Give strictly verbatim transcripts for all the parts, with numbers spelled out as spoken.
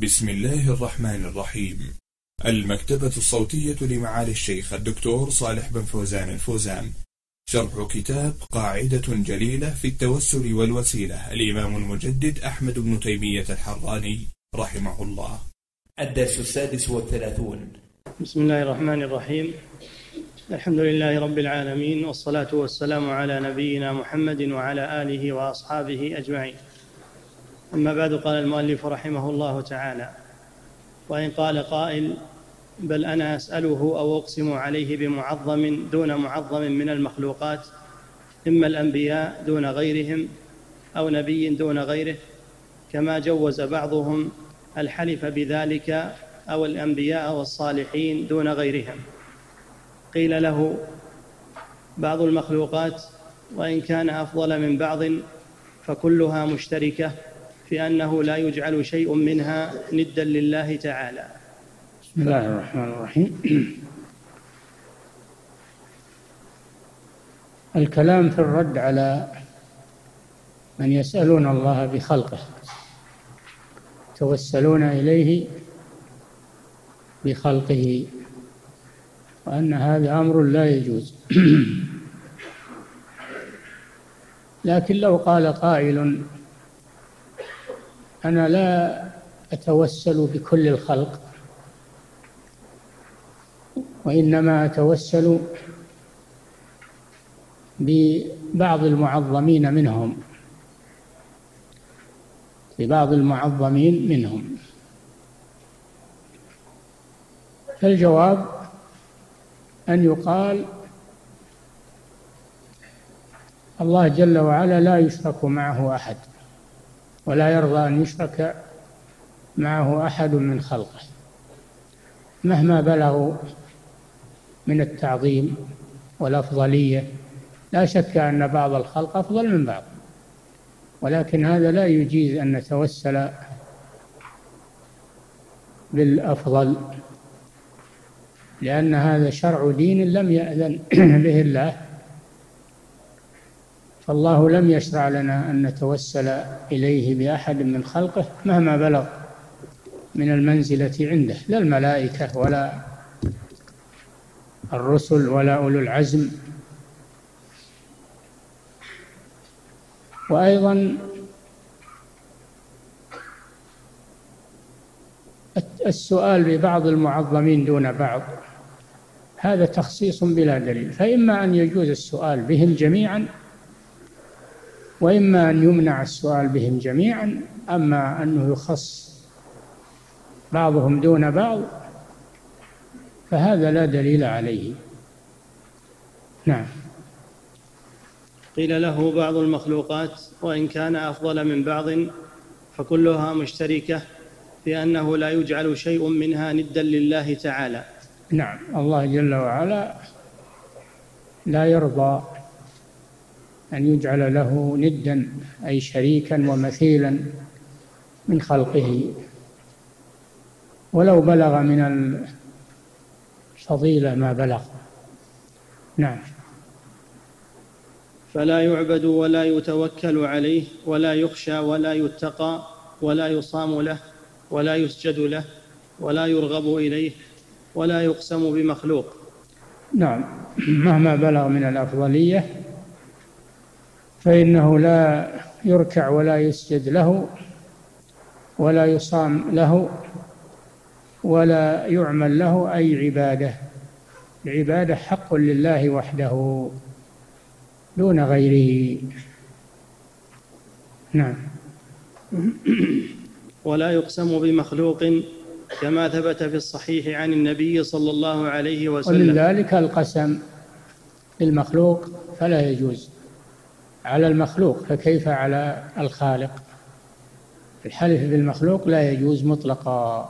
بسم الله الرحمن الرحيم. المكتبة الصوتية لمعالي الشيخ الدكتور صالح بن فوزان الفوزان، شرح كتاب قاعدة جليلة في التوسل والوسيلة، الإمام المجدد أحمد بن تيمية الحراني رحمه الله. الدرس السادس والثلاثون. بسم الله الرحمن الرحيم. الحمد لله رب العالمين، والصلاة والسلام على نبينا محمد وعلى آله وأصحابه أجمعين. أما بعد، قال المؤلف رحمه الله تعالى: وإن قال قائل: بل أنا أسأله أو أقسم عليه بمعظم دون معظم من المخلوقات، إما الأنبياء دون غيرهم أو نبي دون غيره، كما جوز بعضهم الحلف بذلك، أو الأنبياء والصالحين دون غيرهم. قيل له: بعض المخلوقات وإن كان أفضل من بعض فكلها مشتركة في أنه لا يجعل شيء منها ندا لله تعالى. بسم الله الرحمن الرحيم. الكلام في الرد على من يسألون الله بخلقه، يتوسلون إليه بخلقه، وأن هذا أمر لا يجوز. لكن لو قال قائل: أنا لا أتوسل بكل الخلق، وإنما أتوسل ببعض المعظمين منهم ببعض المعظمين منهم فالجواب أن يقال: الله جل وعلا لا يشرك معه أحد، ولا يرضى أن يشرك معه أحد من خلقه مهما بلغوا من التعظيم والأفضلية. لا شك أن بعض الخلق أفضل من بعض، ولكن هذا لا يجيز أن نتوسل بالأفضل، لأن هذا شرع دين لم يأذن به الله، فالله لم يشرع لنا أن نتوسل إليه بأحد من خلقه مهما بلغ من المنزلة عنده، لا الملائكة ولا الرسل ولا أولو العزم. وأيضا السؤال ببعض المعظمين دون بعض هذا تخصيص بلا دليل، فإما أن يجوز السؤال بهم جميعا، وإما أن يمنع السؤال بهم جميعا. أما أنه يخص بعضهم دون بعض فهذا لا دليل عليه. نعم. قيل له: بعض المخلوقات وإن كان أفضل من بعض فكلها مشتركة في أنه لا يجعل شيء منها ندا لله تعالى. نعم، الله جل وعلا لا يرضى أن يجعل له ندا، أي شريكا ومثيلا من خلقه، ولو بلغ من الفضيلة ما بلغ. نعم. فلا يعبد ولا يتوكل عليه، ولا يخشى ولا يتقى، ولا يصام له، ولا يسجد له، ولا يرغب إليه، ولا يقسم بمخلوق. نعم، مهما بلغ من الأفضلية فإنه لا يركع ولا يسجد له، ولا يصام له، ولا يعمل له أي عبادة. العبادة حق لله وحده دون غيره. نعم. ولا يقسم بمخلوق، كما ثبت في الصحيح عن النبي صلى الله عليه وسلم. ولذلك القسم بالمخلوق فلا يجوز على المخلوق، فكيف على الخالق؟ الحلف بالمخلوق لا يجوز مطلقا،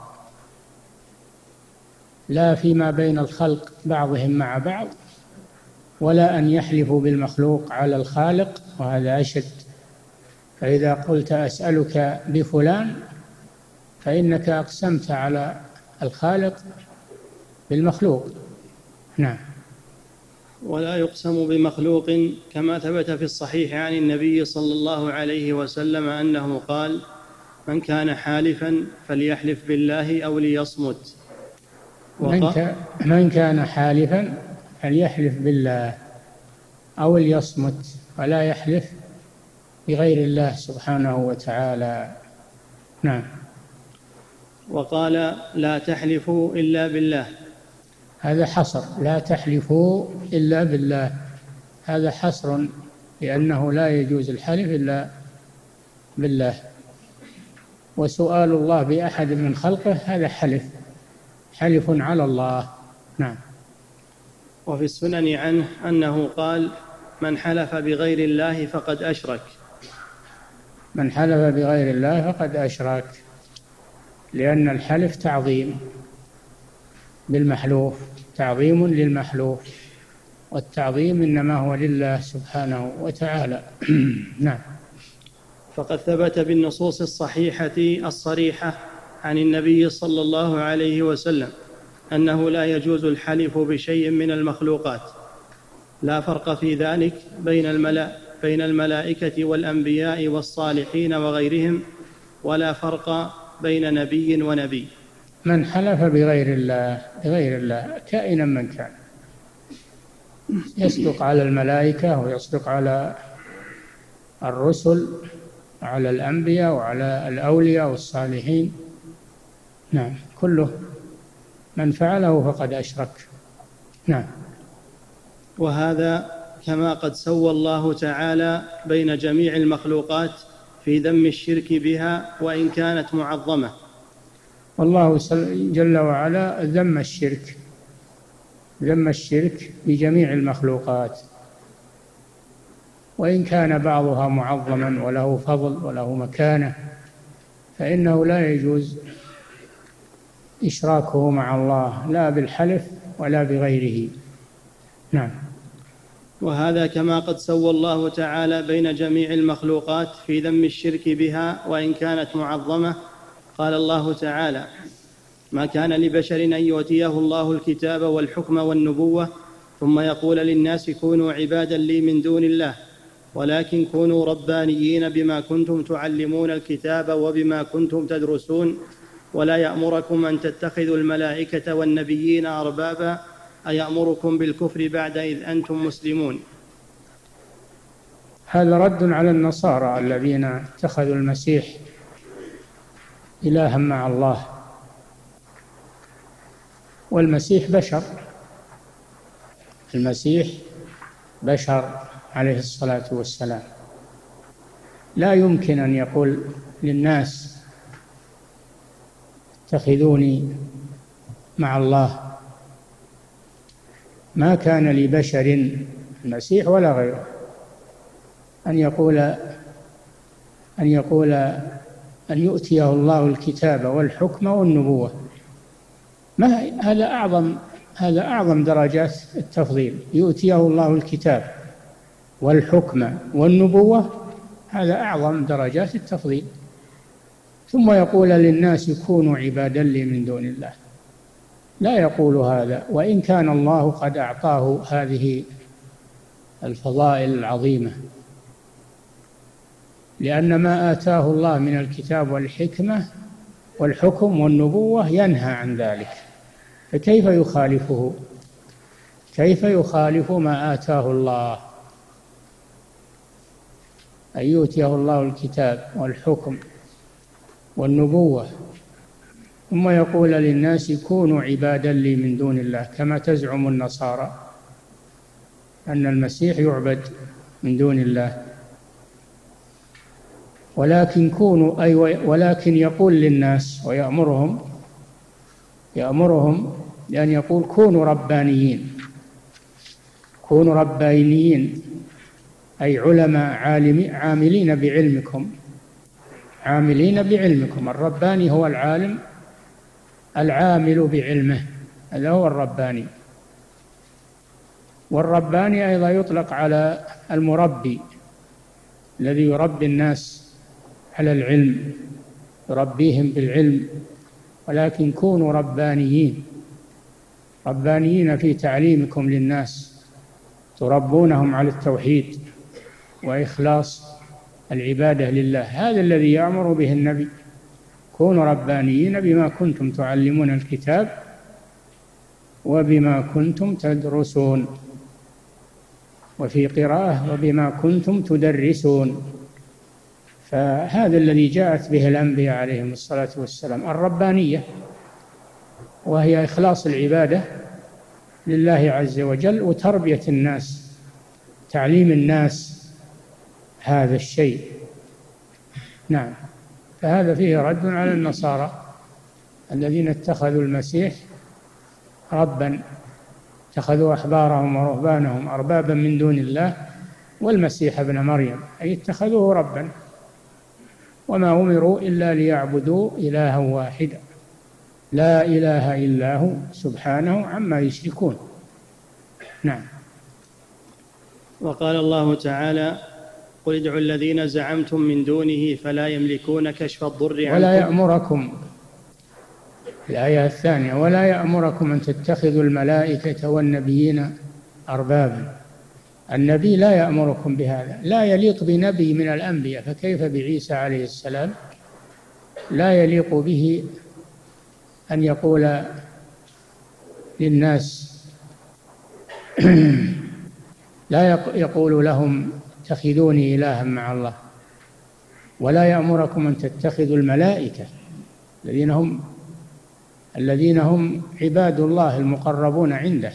لا فيما بين الخلق بعضهم مع بعض، ولا أن يحلفوا بالمخلوق على الخالق، وهذا أشد. فإذا قلت أسألك بفلان فإنك أقسمت على الخالق بالمخلوق. نعم. ولا يقسم بمخلوق، كما ثبت في الصحيح عن النبي صلى الله عليه وسلم أنه قال: من كان حالفا فليحلف بالله أو ليصمت. من, ك... من كان حالفا فليحلف بالله أو ليصمت، ولا يحلف بغير الله سبحانه وتعالى. نعم. وقال لا تحلفوا إلا بالله، هذا حصر، لا تحلفوا إلا بالله، هذا حصر، لأنه لا يجوز الحلف إلا بالله. وسؤال الله بأحد من خلقه هذا حلف، حلف على الله. نعم. وفي السنن عنه أنه قال من حلف بغير الله فقد أشرك. من حلف بغير الله فقد أشرك، لأن الحلف تعظيم بالمحلوف، تعظيم للمحلوف، والتعظيم إنما هو لله سبحانه وتعالى. نعم. فقد ثبت بالنصوص الصحيحة الصريحة عن النبي صلى الله عليه وسلم أنه لا يجوز الحلف بشيء من المخلوقات، لا فرق في ذلك بين الملائكة بين الملائكة والأنبياء والصالحين وغيرهم، ولا فرق بين نبي ونبي. من حلف بغير الله بغير الله كائنا من كان، يصدق على الملائكة ويصدق على الرسل وعلى الأنبياء وعلى الأولياء والصالحين. نعم، كله من فعله فقد أشرك. نعم. وهذا كما قد سوى الله تعالى بين جميع المخلوقات في ذم الشرك بها وإن كانت معظمة. والله جل وعلا ذم الشرك، ذم الشرك بجميع المخلوقات، وإن كان بعضها معظما وله فضل وله مكانة، فإنه لا يجوز إشراكه مع الله، لا بالحلف ولا بغيره. نعم. وهذا كما قد سوى الله تعالى بين جميع المخلوقات في ذم الشرك بها وإن كانت معظمة. قال الله تعالى: ما كان لبشر أن يؤتيه الله الكتاب والحكم والنبوة ثم يقول للناس كونوا عبادا لي من دون الله، ولكن كونوا ربانيين بما كنتم تعلمون الكتاب وبما كنتم تدرسون، ولا يأمركم أن تتخذوا الملائكة والنبيين أربابا أيأمركم بالكفر بعد إذ أنتم مسلمون. هذا رد على النصارى الذين اتخذوا المسيح إلها مع الله، والمسيح بشر، المسيح بشر عليه الصلاة والسلام، لا يمكن أن يقول للناس اتخذوني مع الله. ما كان لبشر، المسيح ولا غيره، أن يقول أن يقول أن يؤتيه الله الكتاب والحكم والنبوة. ما هذا أعظم هذا أعظم درجات التفضيل، يؤتيه الله الكتاب والحكم والنبوة، هذا أعظم درجات التفضيل. ثم يقول للناس كونوا عبادا لي من دون الله، لا يقول هذا، وإن كان الله قد أعطاه هذه الفضائل العظيمة، لأن ما آتاه الله من الكتاب والحكمة والحكم والنبوة ينهى عن ذلك، فكيف يخالفه؟ كيف يخالف ما آتاه الله؟ أن يؤتيه الله الكتاب والحكم والنبوة ثم يقول للناس كونوا عبادا لي من دون الله، كما تزعم النصارى أن المسيح يعبد من دون الله. ولكن كونوا أي ولكن يقول للناس ويأمرهم يأمرهم لأن يقول كونوا ربانيين، كونوا ربانيين أي علماء عالمين عاملين بعلمكم، عاملين بعلمكم. الرباني هو العالم العامل بعلمه، هذا هو الرباني. والرباني أيضا يطلق على المربي الذي يربي الناس على العلم، يربيهم بالعلم. ولكن كونوا ربانيين، ربانيين في تعليمكم للناس، تربونهم على التوحيد وإخلاص العبادة لله. هذا الذي يأمر به النبي كونوا ربانيين بما كنتم تعلمون الكتاب وبما كنتم تدرسون، وفي قراءة وبما كنتم تدرسون. فهذا الذي جاءت به الأنبياء عليهم الصلاة والسلام، الربانية، وهي إخلاص العبادة لله عز وجل وتربية الناس، تعليم الناس هذا الشيء. نعم. فهذا فيه رد على النصارى الذين اتخذوا المسيح ربا، اتخذوا أحبارهم ورهبانهم أربابا من دون الله والمسيح ابن مريم، أي اتخذوه ربا، وما أمروا إلا ليعبدوا إلها واحدا لا إله إلا هو سبحانه عما يشركون. نعم. وقال الله تعالى: قل ادعوا الذين زعمتم من دونه فلا يملكون كشف الضر عنكم ولا يأمركم، الآية الثانية: ولا يأمركم أن تتخذوا الملائكة والنبيين أربابا. النبي لا يأمركم بهذا، لا يليق بنبي من الأنبياء، فكيف بعيسى عليه السلام؟ لا يليق به أن يقول للناس لا يقول لهم اتخذوني إلها مع الله. ولا يأمركم أن تتخذوا الملائكة الذين هم الذين هم عباد الله المقربون عنده.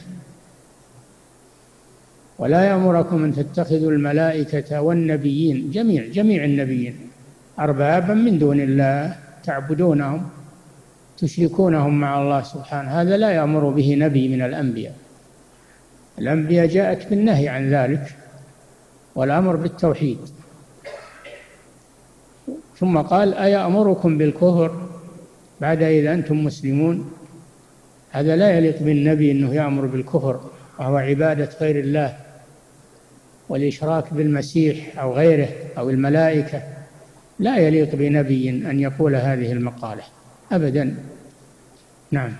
ولا يأمركم أن تتخذوا الملائكة والنبيين، جميع جميع النبيين، أربابا من دون الله تعبدونهم تشركونهم مع الله سبحانه. هذا لا يأمر به نبي من الأنبياء. الأنبياء جاءت بالنهي عن ذلك والأمر بالتوحيد. ثم قال: أيأمركم بالكفر بعد إذا أنتم مسلمون؟ هذا لا يليق بالنبي أنه يأمر بالكفر، وهو عبادة غير الله والإشراك بالمسيح أو غيره أو الملائكة. لا يليق بنبي أن يقول هذه المقالة أبدا. نعم.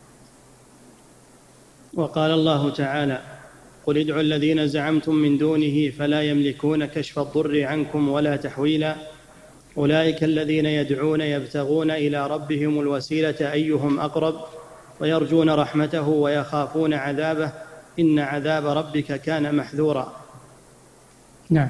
وقال الله تعالى: قل ادعوا الذين زعمتم من دونه فلا يملكون كشف الضر عنكم ولا تحويلا أولئك الذين يدعون يبتغون إلى ربهم الوسيلة أيهم أقرب ويرجون رحمته ويخافون عذابه إن عذاب ربك كان محذورا. نعم.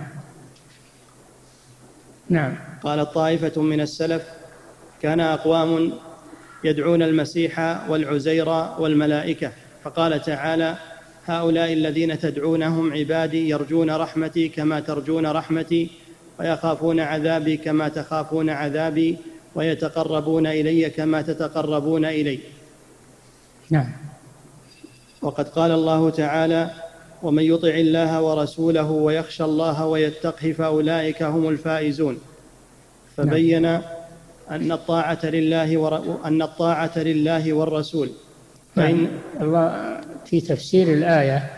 نعم. قال طائفة من السلف: كان أقوام يدعون المسيح والعزير والملائكة، فقال تعالى: هؤلاء الذين تدعونهم عبادي يرجون رحمتي كما ترجون رحمتي ويخافون عذابي كما تخافون عذابي ويتقربون إلي كما تتقربون إلي. نعم. وقد قال الله تعالى: ومن يطع الله ورسوله ويخشى الله ويتقه فأولئك هم الفائزون. فبين أن الطاعة لله ور... أن الطاعة لله والرسول. فإن الله في تفسير الآية: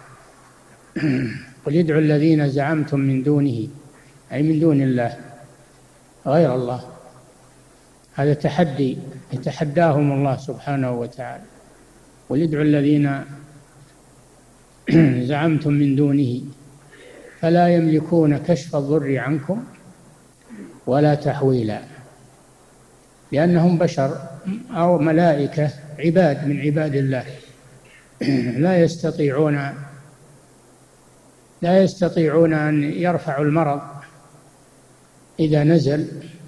قل ادعوا الذين زعمتم من دونه، أي من دون الله غير الله. هذا تحدي يتحداهم الله سبحانه وتعالى. قل ادعوا الذين زعمتم من دونه فلا يملكون كشف الضر عنكم ولا تحويلا، لأنهم بشر أو ملائكة عباد من عباد الله، لا يستطيعون لا يستطيعون أن يرفعوا المرض إذا نزل،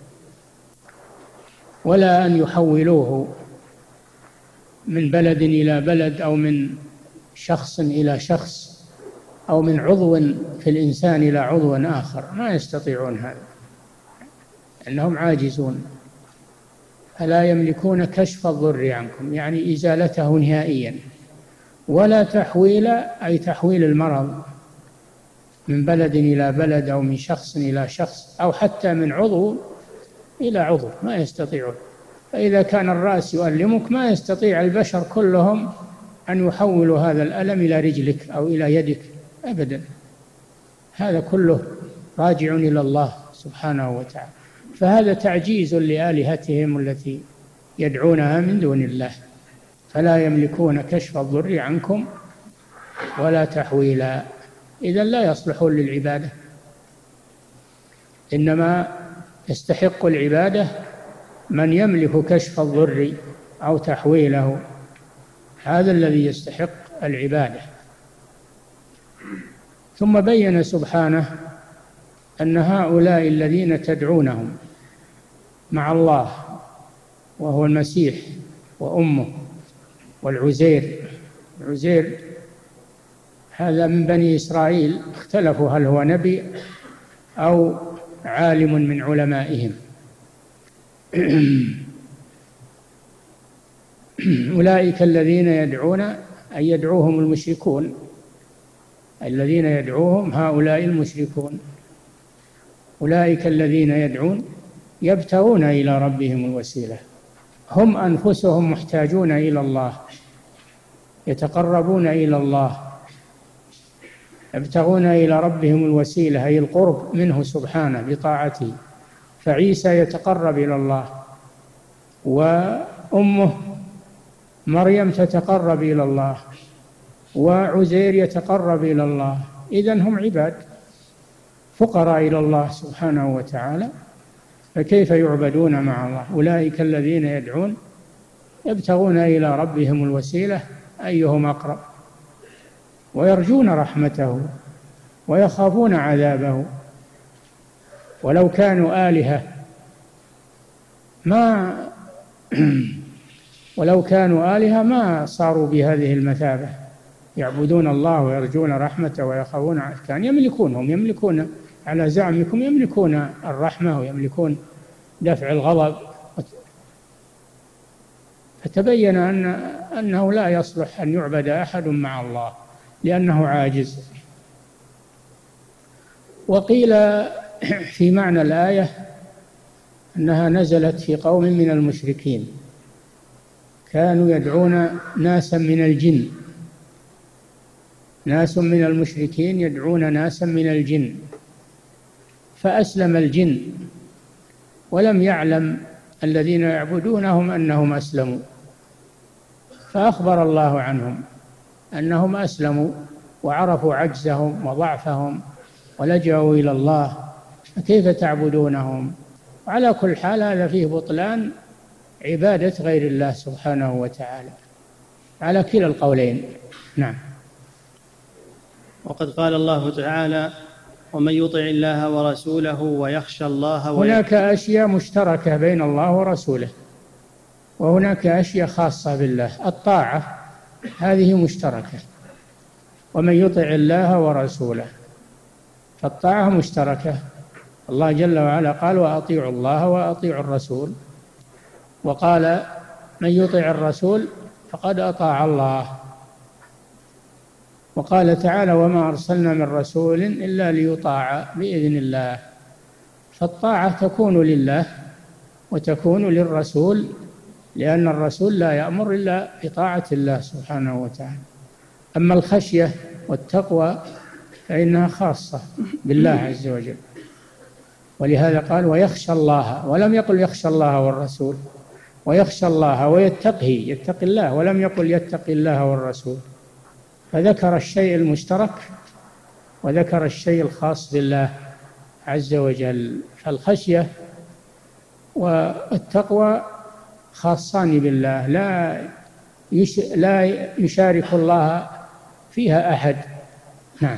ولا أن يحولوه من بلد إلى بلد أو من شخص إلى شخص أو من عضو في الإنسان إلى عضو آخر، ما يستطيعون هذا، أنهم عاجزون. فلا يملكون كشف الضر عنكم، يعني إزالته نهائيا، ولا تحويل، أي تحويل المرض من بلد إلى بلد أو من شخص إلى شخص أو حتى من عضو إلى عضو، ما يستطيعون. فإذا كان الرأس يؤلمك ما يستطيع البشر كلهم أن يحولوا هذا الألم إلى رجلك أو إلى يدك أبدا. هذا كله راجع إلى الله سبحانه وتعالى. فهذا تعجيز لآلهتهم التي يدعونها من دون الله. فلا يملكون كشف الضر عنكم ولا تحويلا، إذن لا يصلحون للعبادة، إنما يستحق العبادة من يملك كشف الضر أو تحويله، هذا الذي يستحق العبادة. ثم بين سبحانه أن هؤلاء الذين تدعونهم مع الله، وهو المسيح وأمه والعزير، العزير هذا من بني إسرائيل، اختلفوا هل هو نبي أو عالم من علمائهم. أولئك الذين يدعون، أي يدعوهم المشركون، الذين يدعوهم هؤلاء المشركون، أولئك الذين يدعون يبتغون إلى ربهم الوسيلة، هم أنفسهم محتاجون إلى الله، يتقربون إلى الله، يبتغون إلى ربهم الوسيلة أي القرب منه سبحانه بطاعته. فعيسى يتقرب إلى الله، وأمه مريم تتقرب إلى الله، وعزير يتقرب إلى الله، إذن هم عباد فقراء إلى الله سبحانه وتعالى، فكيف يعبدون مع الله؟ أولئك الذين يدعون يبتغون إلى ربهم الوسيلة أيهم أقرب، ويرجون رحمته ويخافون عذابه. ولو كانوا آلهة ما ولو كانوا آلهة ما صاروا بهذه المثابة، يعبدون الله ويرجون رحمته ويخافون عذابه. كان يملكونهم، يملكون على زعمكم، يملكون الرحمة ويملكون دفع الغضب. فتبين أن أنه لا يصلح أن يعبد أحد مع الله لأنه عاجز. وقيل في معنى الآية أنها نزلت في قوم من المشركين كانوا يدعون ناسا من الجن، ناس من المشركين يدعون ناسا من الجن، فأسلم الجن ولم يعلم الذين يعبدونهم أنهم أسلموا، فأخبر الله عنهم أنهم أسلموا وعرفوا عجزهم وضعفهم ولجأوا إلى الله، فكيف تعبدونهم؟ وعلى كل حال هذا فيه بطلان عبادة غير الله سبحانه وتعالى على كلا القولين. نعم. وقد قال الله تعالى: ومن يطع الله ورسوله ويخشى الله. هناك أشياء مشتركة بين الله ورسوله، وهناك أشياء خاصة بالله. الطاعة هذه مشتركة، ومن يطع الله ورسوله، فالطاعة مشتركة. الله جل وعلا قال: وأطيعوا الله وأطيعوا الرسول، وقال: من يطع الرسول فقد أطاع الله. وقال تعالى: وما أرسلنا من رسول إلا ليطاع بإذن الله. فالطاعة تكون لله وتكون للرسول، لأن الرسول لا يأمر إلا بطاعة الله سبحانه وتعالى. أما الخشية والتقوى فإنها خاصة بالله عز وجل، ولهذا قال: ويخشى الله، ولم يقل يخشى الله والرسول، ويخشى الله ويتقه، يتقي الله، ولم يقل يتقي الله والرسول. فذكر الشيء المشترك وذكر الشيء الخاص بالله عز وجل. فالخشية والتقوى خاصان بالله، لا يش لا يشارك الله فيها أحد. نعم.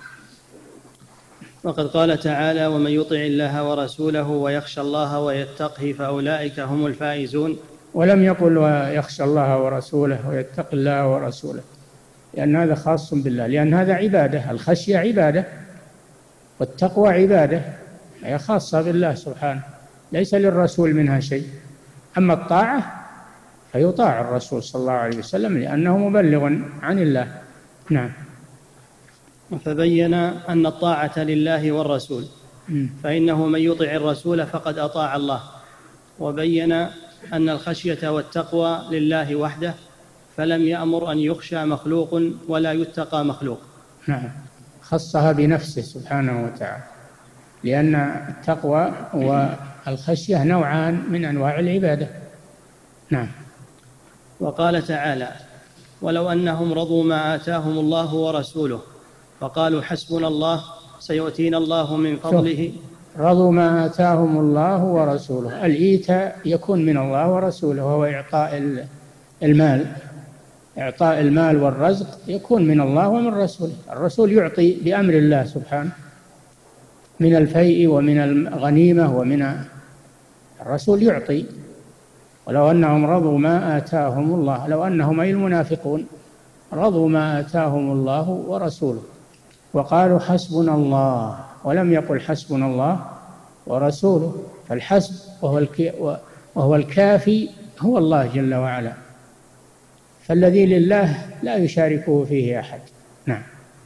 وقد قال تعالى: ومن يطع الله ورسوله ويخشى الله ويتقه فأولئك هم الفائزون. ولم يقل ويخشى الله ورسوله ويتقي الله ورسوله، لأن هذا خاص بالله، لأن هذا عبادة. الخشية عبادة والتقوى عبادة، هي خاصة بالله سبحانه، ليس للرسول منها شيء. أما الطاعة فيطاع الرسول صلى الله عليه وسلم لأنه مبلغ عن الله. نعم. فبين أن الطاعة لله والرسول، فإنه من يطع الرسول فقد أطاع الله. وبين أن الخشية والتقوى لله وحده، فلم يأمر أن يخشى مخلوق ولا يتقى مخلوق. نعم، خصها بنفسه سبحانه وتعالى، لأن التقوى والخشية نوعان من أنواع العبادة. نعم. وقال تعالى: ولو أنهم رضوا ما آتاهم الله ورسوله فقالوا حسبنا الله سيؤتينا الله من فضله. رضوا ما آتاهم الله ورسوله. الإيتاء يكون من الله ورسوله، وهو إعطاء المال. إعطاء المال والرزق يكون من الله ومن رسوله. الرسول يعطي بأمر الله سبحانه من الفيء ومن الغنيمة، ومن الرسول يعطي. ولو أنهم رضوا ما آتاهم الله، لو أنهم أي المنافقون رضوا ما آتاهم الله ورسوله وقالوا حسبنا الله، ولم يقل حسبنا الله ورسوله. فالحسب وهو, وهو الكافي هو الله جل وعلا، فالذي لله لا يشاركه فيه أحد. نعم.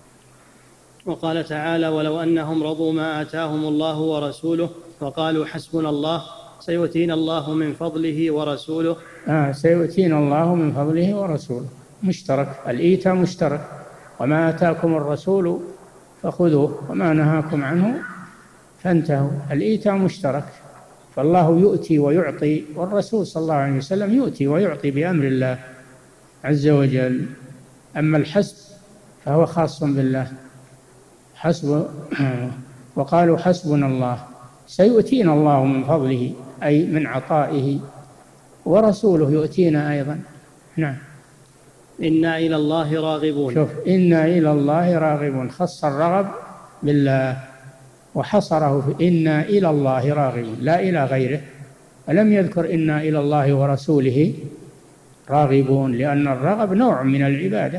وقال تعالى: ولو أنهم رضوا ما آتاهم الله ورسوله وقالوا حسبنا الله سيؤتينا الله من فضله ورسوله. آه سيؤتينا الله من فضله ورسوله، مشترك. الإيتاء مشترك. وما آتاكم الرسول فخذوه وما نهاكم عنه فانتهوا. الإيتاء مشترك، فالله يؤتي ويعطي، والرسول صلى الله عليه وسلم يؤتي ويعطي بأمر الله عز وجل. أما الحسب فهو خاص بالله. حسب وقالوا حسبنا الله سيؤتينا الله من فضله، أي من عطائه، ورسوله يؤتينا أيضا. نعم. إنا إلى الله راغبون. شوف، إنا إلى الله راغبون، خص الرغب بالله وحصره في إنا إلى الله راغبون لا إلى غيره، ولم يذكر إنا إلى الله ورسوله راغبون، لأن الرغب نوع من العبادة،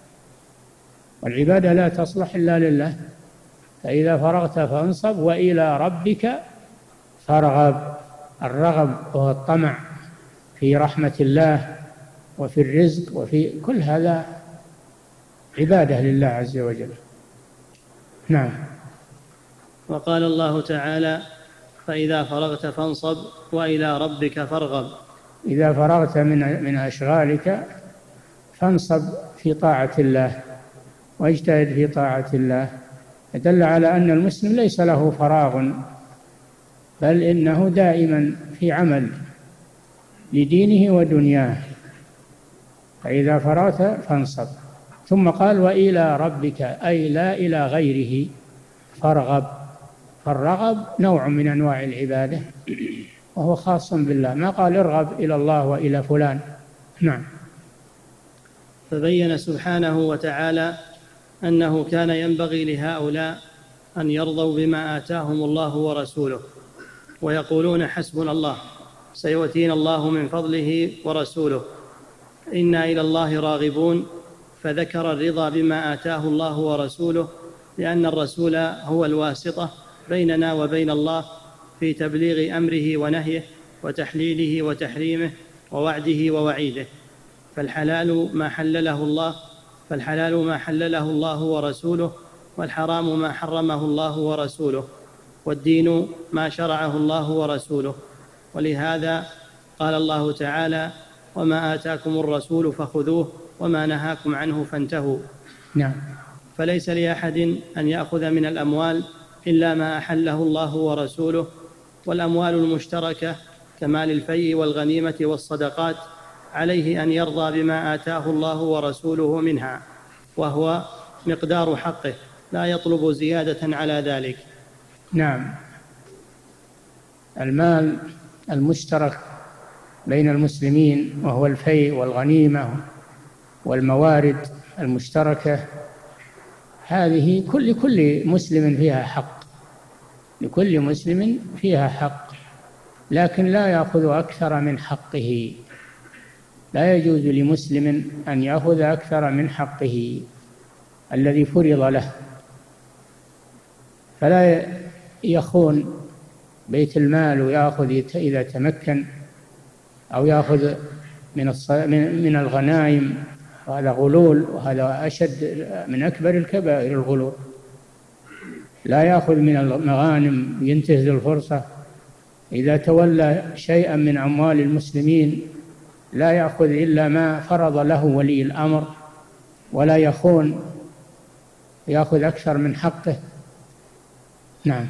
والعبادة لا تصلح إلا لله. فإذا فرغت فانصب وإلى ربك فارغب. الرغب وهو الطمع في رحمة الله وفي الرزق وفي كل هذا عبادة لله عز وجل. نعم. وقال الله تعالى: فإذا فرغت فانصب وإلى ربك فارغب. إذا فرغت من من أشغالك فانصب في طاعة الله واجتهد في طاعة الله. يدل على أن المسلم ليس له فراغ، بل إنه دائما في عمل لدينه ودنياه. فإذا فرغت فانصب. ثم قال: وإلى ربك، أي لا إلى غيره فارغب. فالرغب نوع من أنواع العبادة وهو خاص بالله، ما قال ارغب إلى الله وإلى فلان. نعم. فبين سبحانه وتعالى أنه كان ينبغي لهؤلاء أن يرضوا بما آتاهم الله ورسوله ويقولون حسبنا الله سيؤتينا الله من فضله ورسوله، إنا إلى الله راغبون. فذكر الرضا بما آتاه الله ورسوله لأن الرسول هو الواسطة بيننا وبين الله في تبليغ أمره ونهيه وتحليله وتحريمه ووعده ووعيده. فالحلال ما حلله الله فالحلال ما حلله الله ورسوله، والحرام ما حرمه الله ورسوله، والدين ما شرعه الله ورسوله. ولهذا قال الله تعالى: وما آتاكم الرسول فخذوه وما نهاكم عنه فانتهوا. نعم. فليس لأحد أن يأخذ من الأموال إلا ما أحله الله ورسوله، والأموال المشتركة كمال الفيء والغنيمة والصدقات عليه أن يرضى بما آتاه الله ورسوله منها، وهو مقدار حقه، لا يطلب زيادة على ذلك. نعم. المال المشترك بين المسلمين وهو الفيء والغنيمة والموارد المشتركة، هذه كل كل مسلم فيها حق، لكل مسلم فيها حق، لكن لا يأخذ أكثر من حقه. لا يجوز لمسلم أن يأخذ أكثر من حقه الذي فرض له، فلا يخون بيت المال ويأخذ إذا تمكن، أو يأخذ من من الغنائم، وهذا غلول، وهذا أشد من أكبر الكبائر الغلول. لا يأخذ من المغانم ينتهز الفرصة. إذا تولى شيئا من أموال المسلمين لا يأخذ إلا ما فرض له ولي الأمر، ولا يخون يأخذ أكثر من حقه. نعم.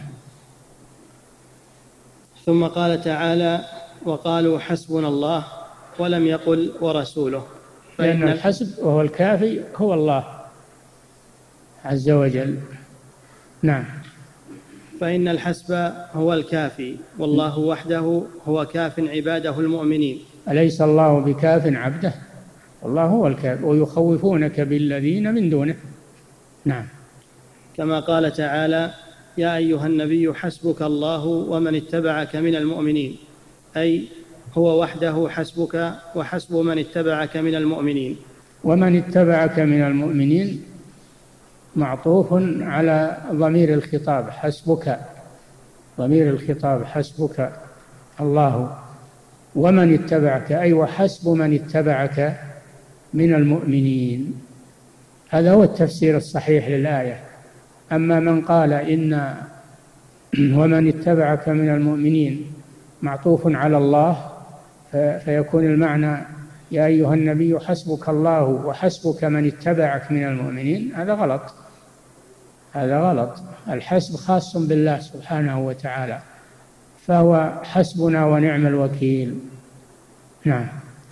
ثم قال تعالى: وقالوا حسبنا الله، ولم يقل ورسوله، لأن الحسب وهو الكافي هو الله عز وجل. نعم. فإن الحسب هو الكافي، والله وحده هو كاف عباده المؤمنين. أليس الله بكاف عبده؟ والله هو الكاف، ويخوفونك بالذين من دونه. نعم. كما قال تعالى: يا أيها النبي حسبك الله ومن اتبعك من المؤمنين، أي هو وحده حسبك وحسب من اتبعك من المؤمنين. ومن اتبعك من المؤمنين معطوف على ضمير الخطاب حسبك، ضمير الخطاب حسبك الله ومن اتبعك، أي وحسب من اتبعك من المؤمنين. هذا هو التفسير الصحيح للآية. أما من قال إن ومن اتبعك من المؤمنين معطوف على الله فيكون المعنى يا أيها النبي حسبك الله وحسبك من اتبعك من المؤمنين، هذا غلط، هذا غلط. الحسب خاص بالله سبحانه وتعالى، فهو حسبنا ونعم الوكيل. نعم.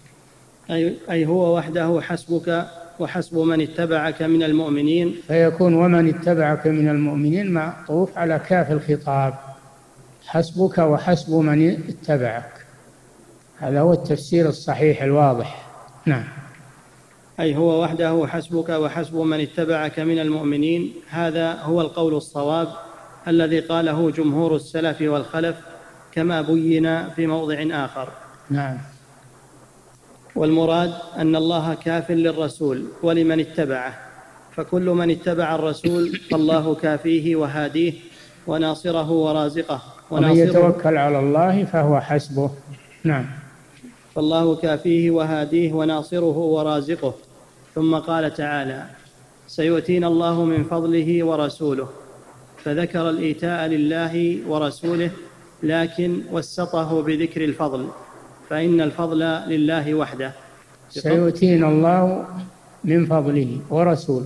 أي هو وحده حسبك وحسب من اتبعك من المؤمنين، فيكون ومن اتبعك من المؤمنين معطوف على كاف الخطاب، حسبك وحسب من اتبعك. هذا هو التفسير الصحيح الواضح. نعم. أي هو وحده حسبك وحسب من اتبعك من المؤمنين، هذا هو القول الصواب الذي قاله جمهور السلف والخلف كما بين في موضع آخر. نعم. والمراد أن الله كاف للرسول ولمن اتبعه، فكل من اتبع الرسول فالله كافيه وهاديه وناصره ورازقه. ومن يتوكل على الله فهو حسبه. نعم. فالله كافيه وهاديه وناصره ورازقه. ثم قال تعالى: سيؤتينا الله من فضله ورسوله، فذكر الإيتاء لله ورسوله لكن وسطه بذكر الفضل، فإن الفضل لله وحده. سيؤتينا الله من فضله ورسوله،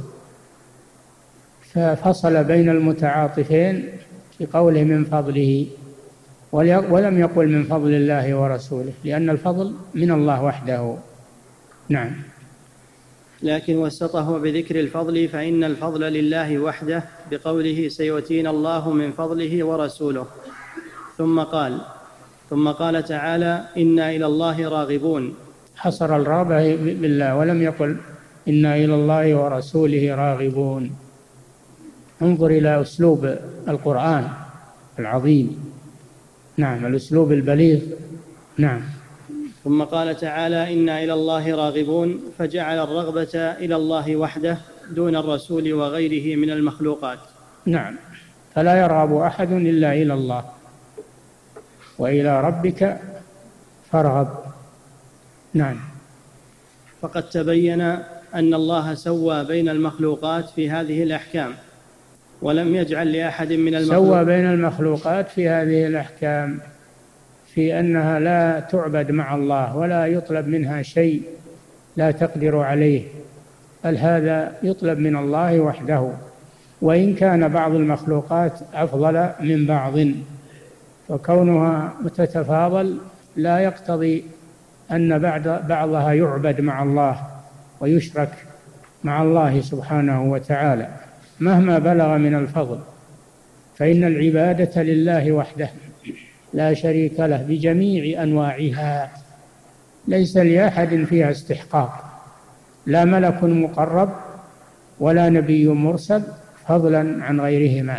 ففصل بين المتعاطفين في قوله من فضله، ولم يقل من فضل الله ورسوله، لأن الفضل من الله وحده. نعم. لكن وسطه بذكر الفضل، فإن الفضل لله وحده، بقوله سيؤتينا الله من فضله ورسوله. ثم قال ثم قال تعالى: إنا إلى الله راغبون. حصر الرغبة بالله ولم يقل إنا إلى الله ورسوله راغبون. انظر إلى أسلوب القرآن العظيم. نعم، الأسلوب البليغ. نعم. ثم قال تعالى: إنا إلى الله راغبون، فجعل الرغبة إلى الله وحده دون الرسول وغيره من المخلوقات. نعم، فلا يرغب أحد إلا إلى الله، وإلى ربك فارغب. نعم. فقد تبين أن الله سوى بين المخلوقات في هذه الأحكام، ولم يجعل لأحد من المخلوقات سوى بين المخلوقات في هذه الأحكام في أنها لا تعبد مع الله ولا يطلب منها شيء لا تقدر عليه، بل هذا يطلب من الله وحده، وإن كان بعض المخلوقات أفضل من بعض، وكونها تتفاضل لا يقتضي أن بعد بعضها يعبد مع الله ويشرك مع الله سبحانه وتعالى مهما بلغ من الفضل، فإن العبادة لله وحده لا شريك له بجميع أنواعها، ليس لأحد فيها استحقاق، لا ملك مقرب ولا نبي مرسل فضلا عن غيرهما.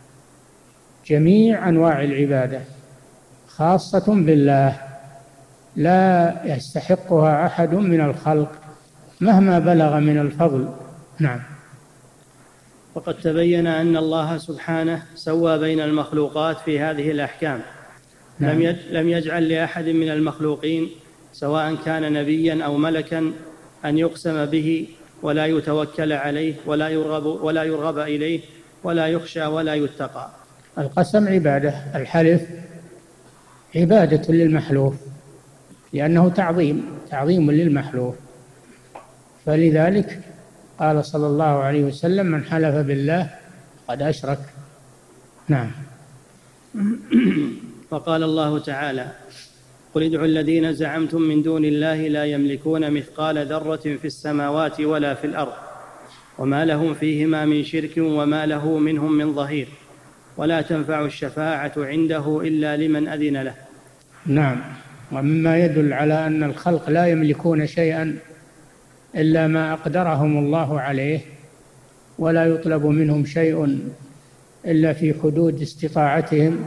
جميع أنواع العبادة خاصة بالله لا يستحقها أحد من الخلق مهما بلغ من الفضل. نعم. وقد تبين أن الله سبحانه سوى بين المخلوقات في هذه الأحكام. نعم. لم يجعل لأحد من المخلوقين سواء كان نبيا أو ملكا أن يقسم به ولا يتوكل عليه ولا يرغب, ولا يرغب إليه ولا يخشى ولا يتقى. القسم عبادة، الحلف عبادة للمحلوف، لأنه تعظيم تعظيم للمحلوف، فلذلك قال صلى الله عليه وسلم: من حلف بالله قد أشرك. نعم. وقال الله تعالى: قل ادعوا الذين زعمتم من دون الله لا يملكون مثقال ذرة في السماوات ولا في الأرض وما لهم فيهما من شرك وما له منهم من ظهير ولا تنفع الشفاعة عنده إلا لمن أذن له. نعم. ومما يدل على أن الخلق لا يملكون شيئا إلا ما أقدرهم الله عليه، ولا يطلب منهم شيء إلا في حدود استطاعتهم،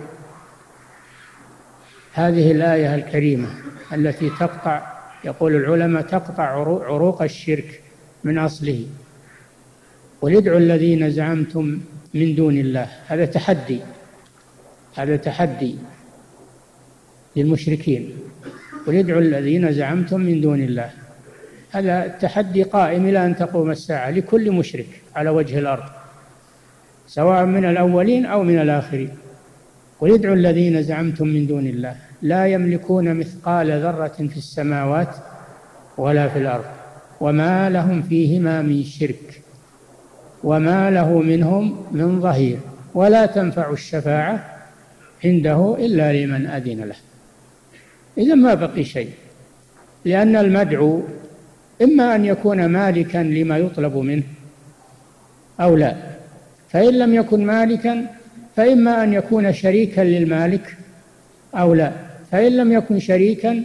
هذه الآية الكريمة التي تقطع، يقول العلماء، تقطع عروق الشرك من أصله. قل ادعوا الذين زعمتم من دون الله، هذا تحدي، هذا تحدي للمشركين. قل ادعوا الذين زعمتم من دون الله، هذا التحدي قائم إلى أن تقوم الساعة لكل مشرك على وجه الأرض، سواء من الأولين أو من الآخرين. قل ادعوا الذين زعمتم من دون الله لا يملكون مثقال ذرة في السماوات ولا في الأرض وما لهم فيهما من شرك وما له منهم من ظهير ولا تنفع الشفاعة عنده إلا لمن أذن له. إذا ما بقي شيء، لأن المدعو إما أن يكون مالكا لما يطلب منه أو لا، فإن لم يكن مالكا فإما أن يكون شريكا للمالك أو لا، فإن لم يكن شريكا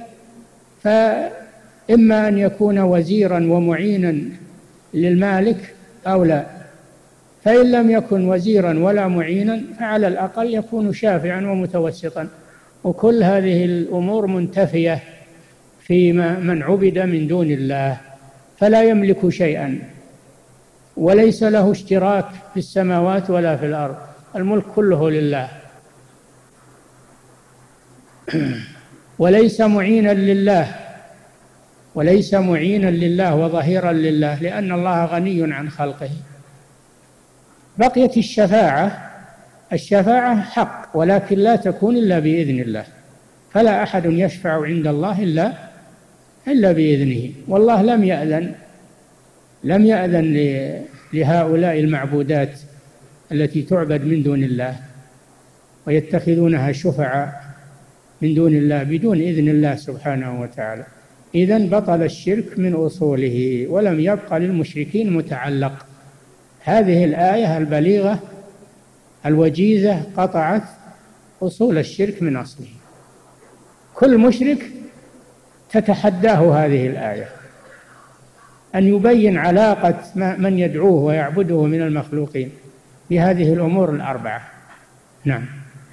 فإما أن يكون وزيرا ومعينا للمالك أو لا، فإن لم يكن وزيرا ولا معينا فعلى الأقل يكون شافعا ومتوسطا. وكل هذه الأمور منتفية في من عبد من دون الله، فلا يملك شيئا وليس له اشتراك في السماوات ولا في الأرض، الملك كله لله، وليس معينا لله وليس معينا لله وظهيرا لله، لأن الله غني عن خلقه. بقيت الشفاعة، الشفاعة حق ولكن لا تكون إلا بإذن الله، فلا أحد يشفع عند الله إلا إلا بإذنه، والله لم يأذن لم يأذن لهؤلاء المعبودات التي تعبد من دون الله ويتخذونها شفعاء من دون الله بدون إذن الله سبحانه وتعالى. إذن بطل الشرك من أصوله ولم يبقى للمشركين متعلق. هذه الآية البليغة الوجيزة قطعت أصول الشرك من أصله. كل مشرك تتحداه هذه الآية أن يبين علاقة من يدعوه ويعبده من المخلوقين بهذه الأمور الأربعة. نعم.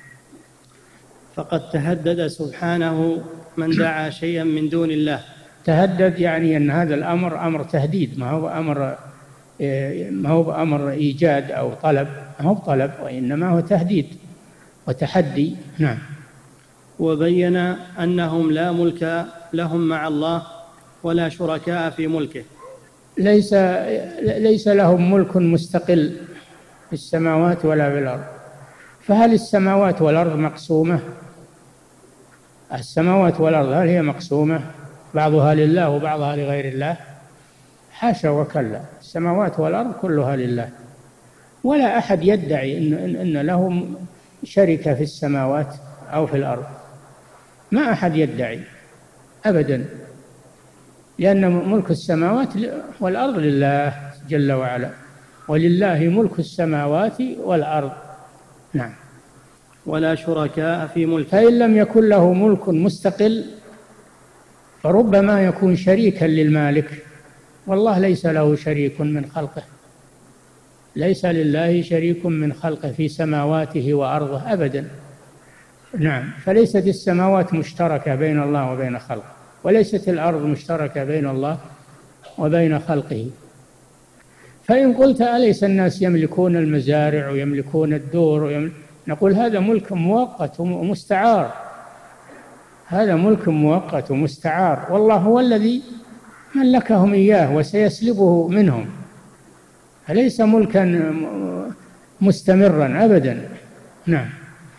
فقد تهدد سبحانه من دعا شيئا من دون الله. تهدد يعني أن هذا الأمر أمر تهديد، ما هو أمر ما هو أمر إيجاد أو طلب، ما هو طلب وإنما هو تهديد وتحدي. نعم. وبين أنهم لا ملك لهم مع الله ولا شركاء في ملكه. ليس ليس لهم ملك مستقل في السماوات ولا في الأرض. فهل السماوات والأرض مقسومة؟ السماوات والأرض هل هي مقسومة بعضها لله وبعضها لغير الله؟ حاشا وكلا، السماوات والأرض كلها لله، ولا أحد يدعي إن, إن له شركة في السماوات أو في الأرض، ما أحد يدعي أبدا، لأن ملك السماوات والأرض لله جل وعلا، ولله ملك السماوات والأرض. نعم. ولا شركاء في ملكه. فإن لم يكن له ملك مستقل فربما يكون شريكا للمالك، والله ليس له شريك من خلقه، ليس لله شريك من خلقه في سماواته وأرضه أبدا. نعم. فليست السماوات مشتركة بين الله وبين خلقه، وليست الأرض مشتركة بين الله وبين خلقه. فإن قلت أليس الناس يملكون المزارع ويملكون الدور ويملك... نقول هذا ملك مؤقت ومستعار، هذا ملك مؤقت ومستعار، والله هو الذي ملكهم إياه وسيسلبه منهم، فليس ملكا مستمرا أبدا. نعم.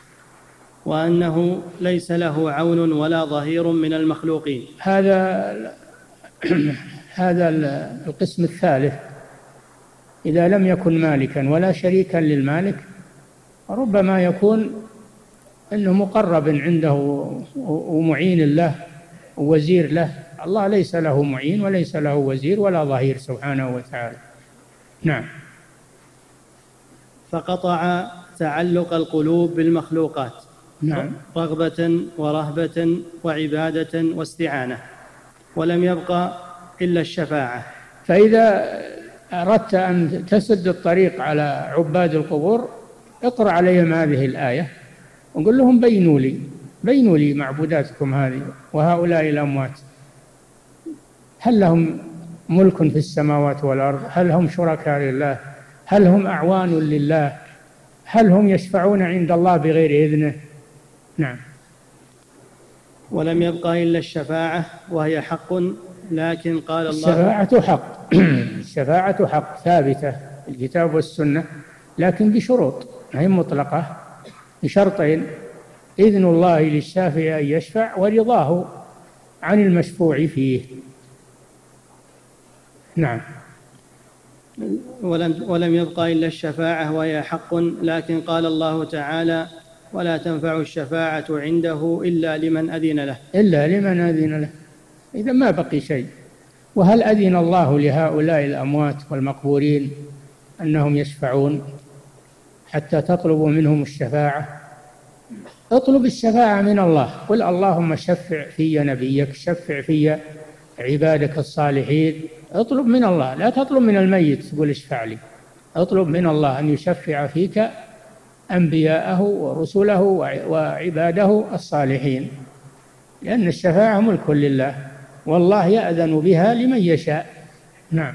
وأنه ليس له عون ولا ظهير من المخلوقين. هذا هذا القسم الثالث، إذا لم يكن مالكا ولا شريكا للمالك ربما يكون أنه مقرب عنده ومعين له ووزير له. الله ليس له معين وليس له وزير ولا ظهير سبحانه وتعالى. نعم. فقطع تعلق القلوب بالمخلوقات، نعم، رغبة ورهبة وعبادة واستعانة، ولم يبق إلا الشفاعة. فإذا أردت أن تسد الطريق على عباد القبور اقرأ عليهم هذه الآية وقل لهم بينوا لي بينوا لي معبوداتكم هذه وهؤلاء الأموات، هل لهم ملك في السماوات والأرض؟ هل هم شركاء لله؟ هل هم أعوان لله؟ هل هم يشفعون عند الله بغير إذنه؟ نعم. ولم يبق إلا الشفاعة وهي حق، لكن قال الله الشفاعة حق الشفاعة حق ثابتة في الكتاب والسنة، لكن بشروط، هي مطلقة، بشرطين: إذن الله للشافع أن يشفع ورضاه عن المشفوع فيه. نعم. ولم, ولم يبق إلا الشفاعة وهي حق، لكن قال الله تعالى: ولا تنفع الشفاعة عنده إلا لمن أذن له. إلا لمن أذن له، إذا ما بقي شيء. وهل أذن الله لهؤلاء الأموات والمقبورين أنهم يشفعون حتى تطلبوا منهم الشفاعة؟ اطلب الشفاعة من الله، قل اللهم شفع في نبيك، شفع في عبادك الصالحين. اطلب من الله، لا تطلب من الميت تقول اشفع لي، اطلب من الله أن يشفع فيك أنبياءه ورسله وعباده الصالحين، لأن الشفاعة ملك لله والله يأذن بها لمن يشاء. نعم.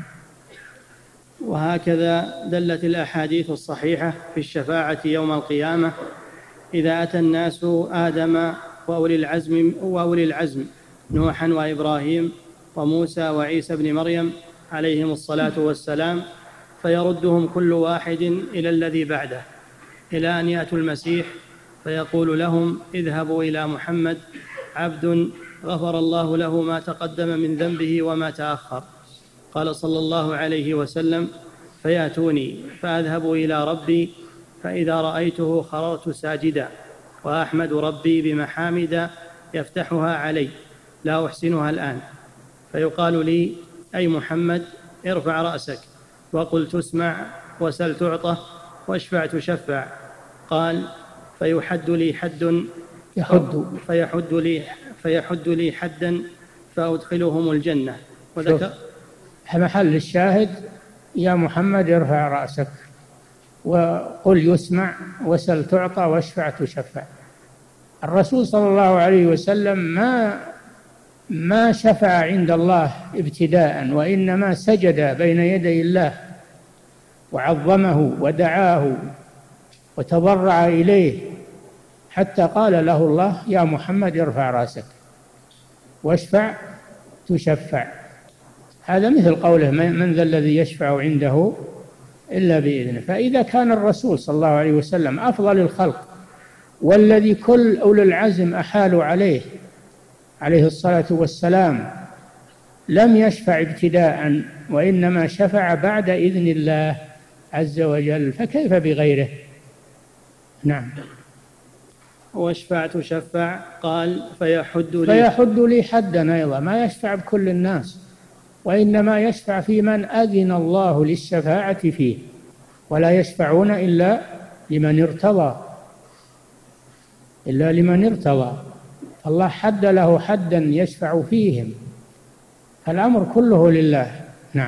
وهكذا دلت الأحاديث الصحيحة في الشفاعة يوم القيامة: إذا أتى الناس آدم وأولي العزم, وأولي العزم نوحا وإبراهيم وموسى وعيسى بن مريم عليهم الصلاة والسلام، فيردهم كل واحد إلى الذي بعده، إلى أن يأتوا المسيح فيقول لهم: اذهبوا إلى محمد عبد غفر الله له ما تقدم من ذنبه وما تأخر. قال صلى الله عليه وسلم: فيأتوني فأذهب إلى ربي، فإذا رأيته خررت ساجدا وأحمد ربي بمحامد يفتحها علي لا أحسنها الآن، فيقال لي: أي محمد ارفع رأسك وقل تسمع وسل تعطى واشفع تشفع. قال: فيحد لي حد يحد فيحد لي فيحد لي حدا فأدخلهم الجنة. وذكر محل الشاهد: يا محمد ارفع رأسك وقل يسمع وسل تعطى واشفع تشفع. الرسول صلى الله عليه وسلم ما ما شفع عند الله ابتداء، وإنما سجد بين يدي الله وعظمه ودعاه وتضرع إليه حتى قال له الله: يا محمد ارفع رأسك واشفع تشفع. هذا مثل قوله: من ذا الذي يشفع عنده إلا بإذنه. فإذا كان الرسول صلى الله عليه وسلم أفضل الخلق والذي كل أولي العزم أحالوا عليه عليه الصلاة والسلام لم يشفع ابتداء وإنما شفع بعد إذن الله عز وجل، فكيف بغيره؟ نعم. واشفع تشفع. قال: فيحد لي فيحد لي حدا أيضا، ما يشفع بكل الناس، وإنما يشفع في من أذن الله للشفاعة فيه، ولا يشفعون إلا لمن ارتضى إلا لمن ارتضى الله حد له حدا يشفع فيهم، الأمر كله لله. نعم.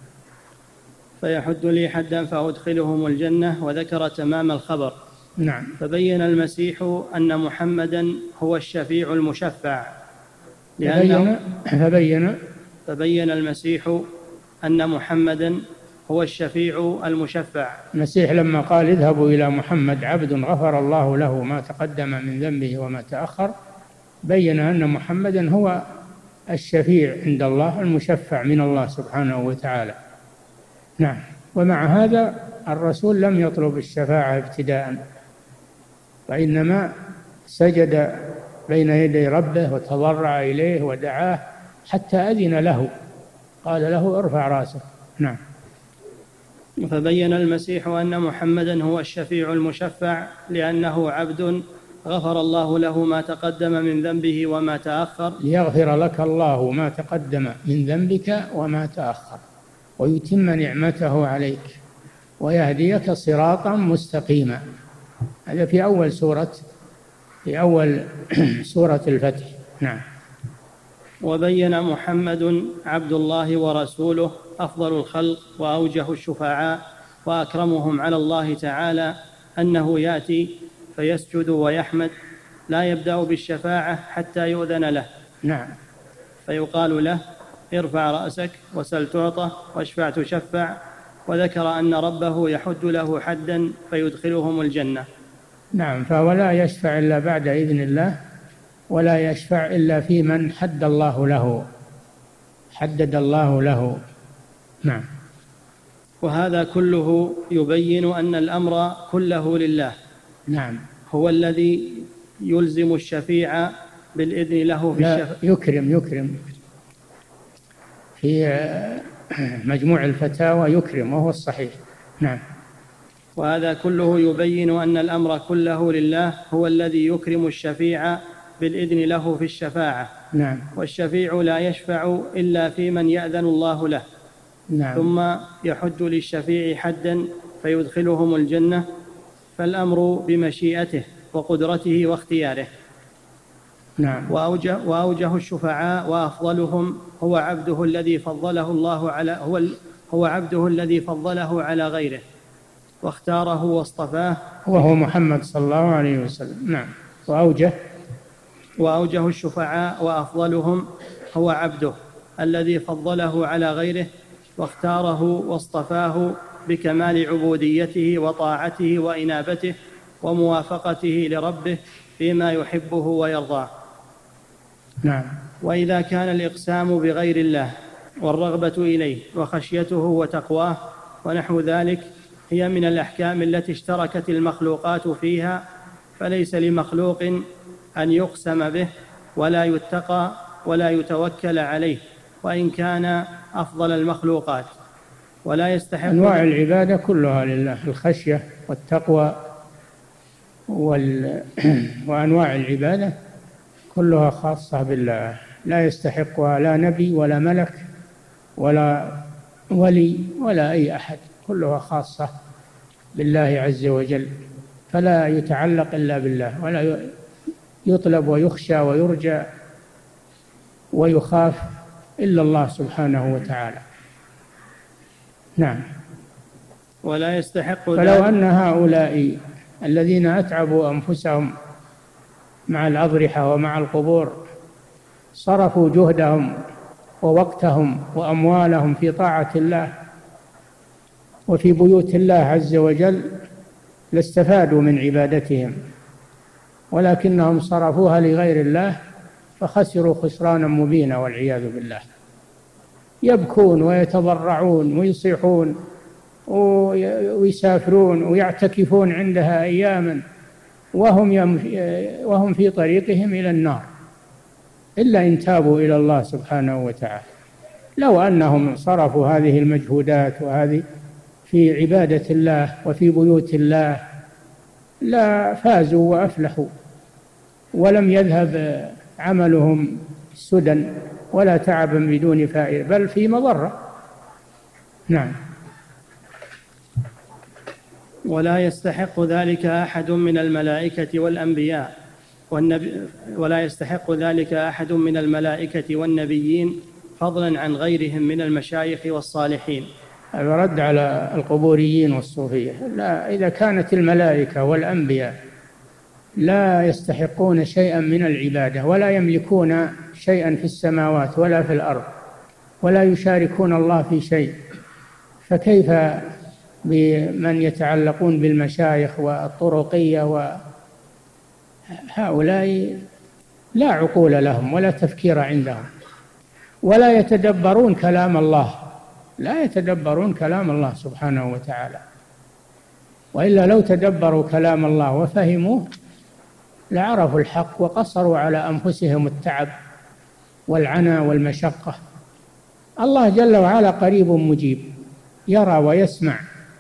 فيحد لي حدا فأدخلهم الجنة. وذكر تمام الخبر. نعم. فبين المسيح أن محمدا هو الشفيع المشفع، فبين فبين فبين المسيح أن محمدا هو الشفيع المشفع. المسيح لما قال: اذهبوا إلى محمد عبد غفر الله له ما تقدم من ذنبه وما تأخر، بين أن محمدا هو الشفيع عند الله المشفع من الله سبحانه وتعالى. نعم. ومع هذا الرسول لم يطلب الشفاعة ابتداء، وإنما سجد بين يدي ربه وتضرع إليه ودعاه حتى أذن له، قال له: ارفع رأسك. نعم. فبين المسيح أن محمدا هو الشفيع المشفع لأنه عبد غفر الله له ما تقدم من ذنبه وما تأخر، ليغفر لك الله ما تقدم من ذنبك وما تأخر ويتم نعمته عليك ويهديك صراطا مستقيما. هذا في أول سورة في أول سورة الفتح. نعم. وبين محمد عبد الله ورسوله أفضل الخلق وأوجه الشفعاء وأكرمهم على الله تعالى أنه يأتي فيسجد ويحمد لا يبدأ بالشفاعة حتى يؤذن له. نعم. فيقال له ارفع رأسك وسل تعطى واشفع تشفع، وذكر أن ربه يحد له حدا فيدخلهم الجنة. نعم. فهو لا يشفع إلا بعد إذن الله، ولا يشفع إلا في من حد الله له حدد الله له. نعم. وهذا كله يبين أن الأمر كله لله. نعم. هو الذي يلزم الشفيع بالإذن له في الشفاعة. يكرم يكرم في مجموع الفتاوى يكرم، وهو الصحيح. نعم. وهذا كله يبين أن الأمر كله لله، هو الذي يكرم الشفيع بالإذن له في الشفاعة. نعم. والشفيع لا يشفع إلا في من يأذن الله له. نعم. ثم يحد للشفيع حدا فيدخلهم الجنة، فالأمر بمشيئته وقدرته واختياره. نعم. وأوجه, وأوجه الشفعاء وأفضلهم هو عبده الذي فضله الله على هو, هو عبده الذي فضله على غيره واختاره واصطفاه، وهو محمد صلى الله عليه وسلم. نعم. وأوجه وأوجه الشفعاء وأفضلهم هو عبده الذي فضله على غيره واختاره واصطفاه بكمال عبوديته وطاعته وإنابته وموافقته لربه فيما يحبه ويرضاه. نعم. وإذا كان الإقسام بغير الله والرغبة إليه وخشيته وتقواه ونحو ذلك هي من الأحكام التي اشتركت المخلوقات فيها، فليس لمخلوق أن يقسم به ولا يتقى ولا يتوكل عليه، وإن كان أفضل المخلوقات. ولا يستحق أنواع العبادة كلها لله، الخشية والتقوى وال... وأنواع العبادة كلها خاصة بالله، لا يستحقها لا نبي ولا ملك ولا ولي ولا أي أحد، كلها خاصة بالله عز وجل، فلا يتعلق إلا بالله، ولا يطلب ويخشى ويرجى ويخاف إلا الله سبحانه وتعالى. نعم. ولا يستحق فلو أن هؤلاء الذين أتعبوا أنفسهم مع الأضرحة ومع القبور صرفوا جهدهم ووقتهم وأموالهم في طاعة الله وفي بيوت الله عز وجل لاستفادوا من عبادتهم، ولكنهم صرفوها لغير الله فخسروا خسرانا مبينا والعياذ بالله. يبكون ويتضرعون ويصيحون ويسافرون ويعتكفون عندها أياما وهم وهم في طريقهم إلى النار، إلا إن تابوا إلى الله سبحانه وتعالى. لو أنهم صرفوا هذه المجهودات وهذه في عبادة الله وفي بيوت الله لا فازوا وأفلحوا، ولم يذهب عملهم سدى ولا تعبا بدون فائدة، بل في مضرة. نعم. ولا يستحق ذلك أحد من الملائكة والأنبياء والنبي ولا يستحق ذلك أحد من الملائكة والنبيين فضلا عن غيرهم من المشايخ والصالحين. هذا رد على القبوريين والصوفية. لا، إذا كانت الملائكة والأنبياء لا يستحقون شيئا من العبادة ولا يملكون شيئا في السماوات ولا في الأرض ولا يشاركون الله في شيء، فكيف بمن يتعلقون بالمشايخ والطرقية؟ وهؤلاء لا عقول لهم ولا تفكير عندهم، ولا يتدبرون كلام الله لا يتدبرون كلام الله سبحانه وتعالى. وإلا لو تدبروا كلام الله وفهموه لعرفوا الحق وقصروا على أنفسهم التعب والعنى والمشقة. الله جل وعلا قريب مجيب، يرى ويسمع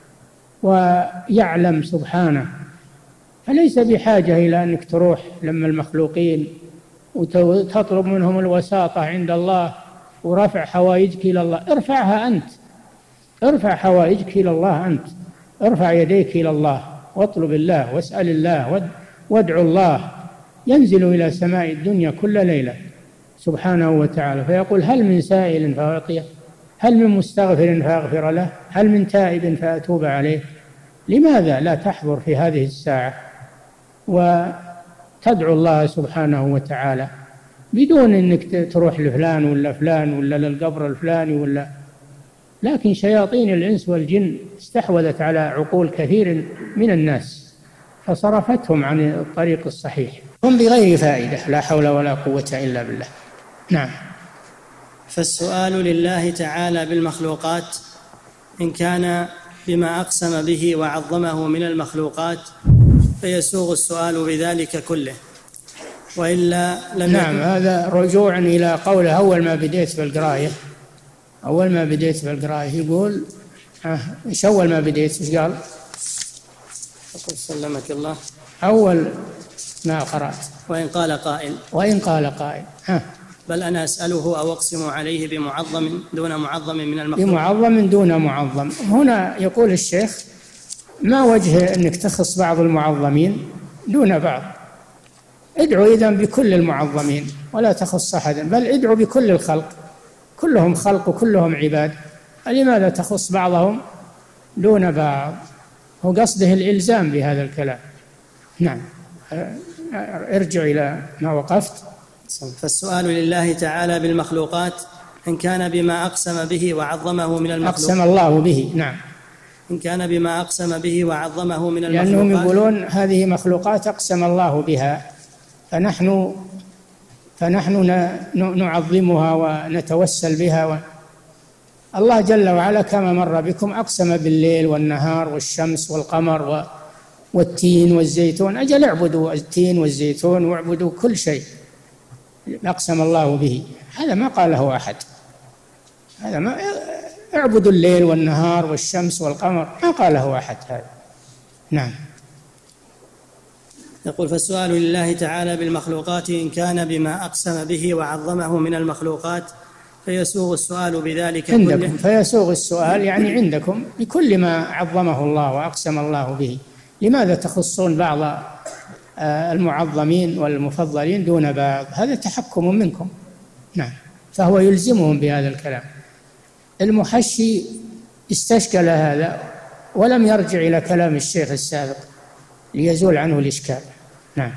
ويعلم سبحانه، فليس بحاجة إلى أنك تروح لما المخلوقين وتطلب منهم الوساطة عند الله ورفع حوائجك إلى الله. ارفعها أنت، ارفع حوائجك إلى الله أنت، ارفع يديك إلى الله واطلب الله واسأل الله وادعو الله. ينزل إلى سماء الدنيا كل ليلة سبحانه وتعالى فيقول هل من سائل فأعطيه، هل من مستغفر فأغفر له، هل من تائب فأتوب عليه. لماذا لا تحضر في هذه الساعة وتدعو الله سبحانه وتعالى بدون أنك تروح لفلان ولا فلان ولا للقبر الفلاني ولا. لكن شياطين الإنس والجن استحوذت على عقول كثير من الناس فصرفتهم عن الطريق الصحيح، هم بغير فائدة. لا حول ولا قوة إلا بالله. نعم. فالسؤال لله تعالى بالمخلوقات إن كان بما أقسم به وعظمه من المخلوقات فيسوغ السؤال بذلك كله، وإلا لم نعم يكن. هذا رجوع إلى قوله أول ما بديت بالقراية أول ما بديت بالقراية يقول إيش أول ما بديت إيش قال؟ أقول سلمك الله. أول ما قرأت وإن قال قائل وإن قال قائل ها بل أنا أسأله أو أقسم عليه بمعظم دون معظم من المخلوق. بمعظم دون معظم. هنا يقول الشيخ ما وجه أنك تخص بعض المعظمين دون بعض؟ ادعو إذن بكل المعظمين ولا تخص أحدا، بل ادعو بكل الخلق، كلهم خلق وكلهم عباد، لماذا تخص بعضهم دون بعض؟ هو قصده الإلزام بهذا الكلام. نعم. ارجع إلى ما وقفت. فالسؤال لله تعالى بالمخلوقات إن كان بما أقسم به وعظمه من المخلوقات. أقسم الله به. نعم. إن كان بما أقسم به وعظمه من المخلوقات، لأنهم يقولون هذه مخلوقات أقسم الله بها فنحن فنحن نعظمها ونتوسل بها و... الله جل وعلا كما مر بكم أقسم بالليل والنهار والشمس والقمر و... والتين والزيتون. أجل اعبدوا التين والزيتون واعبدوا كل شيء أقسم الله به. هذا ما قاله أحد. هذا ما اعبدوا الليل والنهار والشمس والقمر ما قاله أحد هذا. نعم. يقول فالسؤال لله تعالى بالمخلوقات إن كان بما أقسم به وعظمه من المخلوقات فيسوغ السؤال بذلك عندكم كله. فيسوغ السؤال يعني عندكم بكل ما عظمه الله وأقسم الله به. لماذا تخصون بعض المعظمين والمفضلين دون بعض؟ هذا تحكم منكم. نعم. فهو يلزمهم بهذا الكلام. المحشي استشكل هذا ولم يرجع إلى كلام الشيخ السابق ليزول عنه الإشكال. نعم.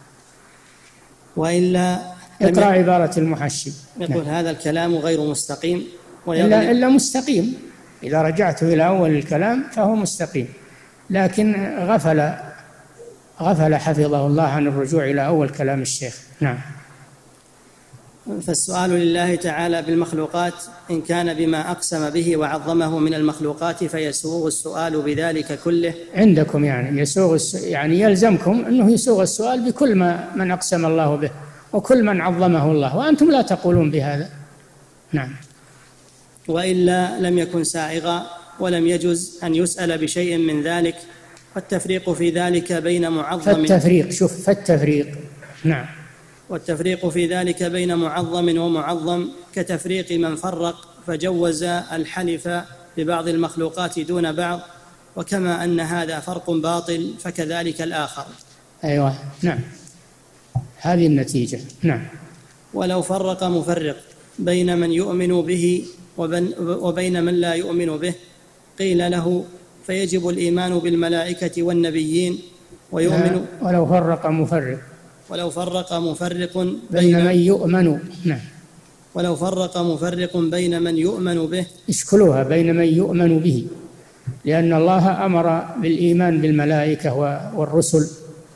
وإلا اقرأ عبارة المحشي. يقول نعم. هذا الكلام غير مستقيم إلا, إلا مستقيم. إذا رجعت إلى أول الكلام فهو مستقيم، لكن غفل غفل حفظه الله عن الرجوع إلى أول كلام الشيخ. نعم. فالسؤال لله تعالى بالمخلوقات إن كان بما أقسم به وعظمه من المخلوقات فيسوغ السؤال بذلك كله. عندكم يعني يسوغ يعني يلزمكم أنه يسوغ السؤال بكل ما من أقسم الله به وكل من عظمه الله، وأنتم لا تقولون بهذا. نعم. وإلا لم يكن سائغا ولم يجز أن يسأل بشيء من ذلك، والتفريق في ذلك بين معظم فالتفريق شوف فالتفريق نعم والتفريق في ذلك بين معظم ومعظم كتفريق من فرق فجوز الحلف ببعض المخلوقات دون بعض، وكما أن هذا فرق باطل فكذلك الآخر. أيوة نعم هذه النتيجة. نعم. ولو فرق مفرق بين من يؤمن به وبين من لا يؤمن به قيل له فيجب الإيمان بالملائكة والنبيين ويؤمن. ولو فرق مفرق ولو فرق مفرق بين, بين من يؤمن. نعم. ولو فرق مفرق بين من يؤمن به. اشكلوها بين من يؤمن به، لأن الله أمر بالإيمان بالملائكة والرسل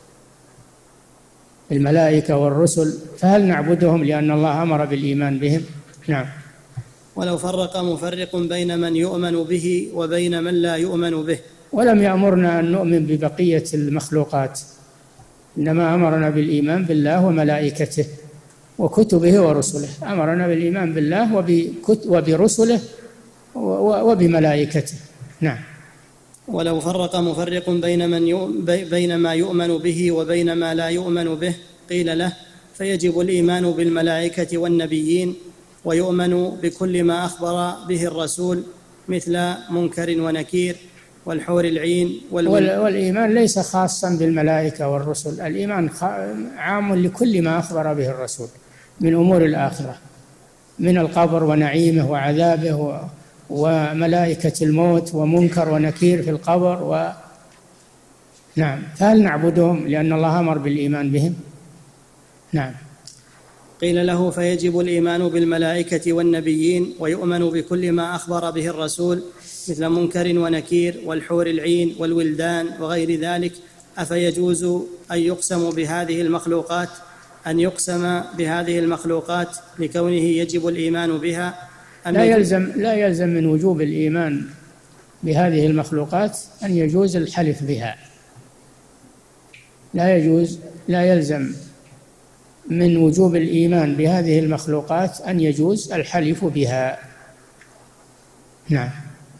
الملائكة والرسل، فهل نعبدهم لأن الله أمر بالإيمان بهم؟ نعم. ولو فرق مفرق بين من يؤمن به وبين من لا يؤمن به. ولم يأمرنا أن نؤمن ببقية المخلوقات، إنما أمرنا بالإيمان بالله وملائكته وكتبه ورسله. أمرنا بالإيمان بالله وبرسله وبملائكته. نعم. ولو فرق مفرق بين من بين ما يؤمن به وبين ما لا يؤمن به قيل له فيجب الإيمان بالملائكة والنبيين ويؤمن بكل ما أخبر به الرسول مثل منكر ونكير والحور العين والول... والإيمان ليس خاصا بالملائكة والرسل، الإيمان عام لكل ما أخبر به الرسول من أمور الآخرة، من القبر ونعيمه وعذابه و... وملائكة الموت ومنكر ونكير في القبر و... نعم. فهل نعبدهم لأن الله أمر بالإيمان بهم؟ نعم. قيل له: فيجب الإيمان بالملائكة والنبيين ويؤمن بكل ما أخبر به الرسول مثل منكر ونكير والحور العين والولدان وغير ذلك، أفيجوز أن يقسم بهذه المخلوقات أن يقسم بهذه المخلوقات لكونه يجب الإيمان بها؟ لا يلزم لا يلزم من وجوب الإيمان بهذه المخلوقات أن يجوز الحلف بها، لا يجوز لا يلزم من وجوب الإيمان بهذه المخلوقات أن يجوز الحلف بها. نعم.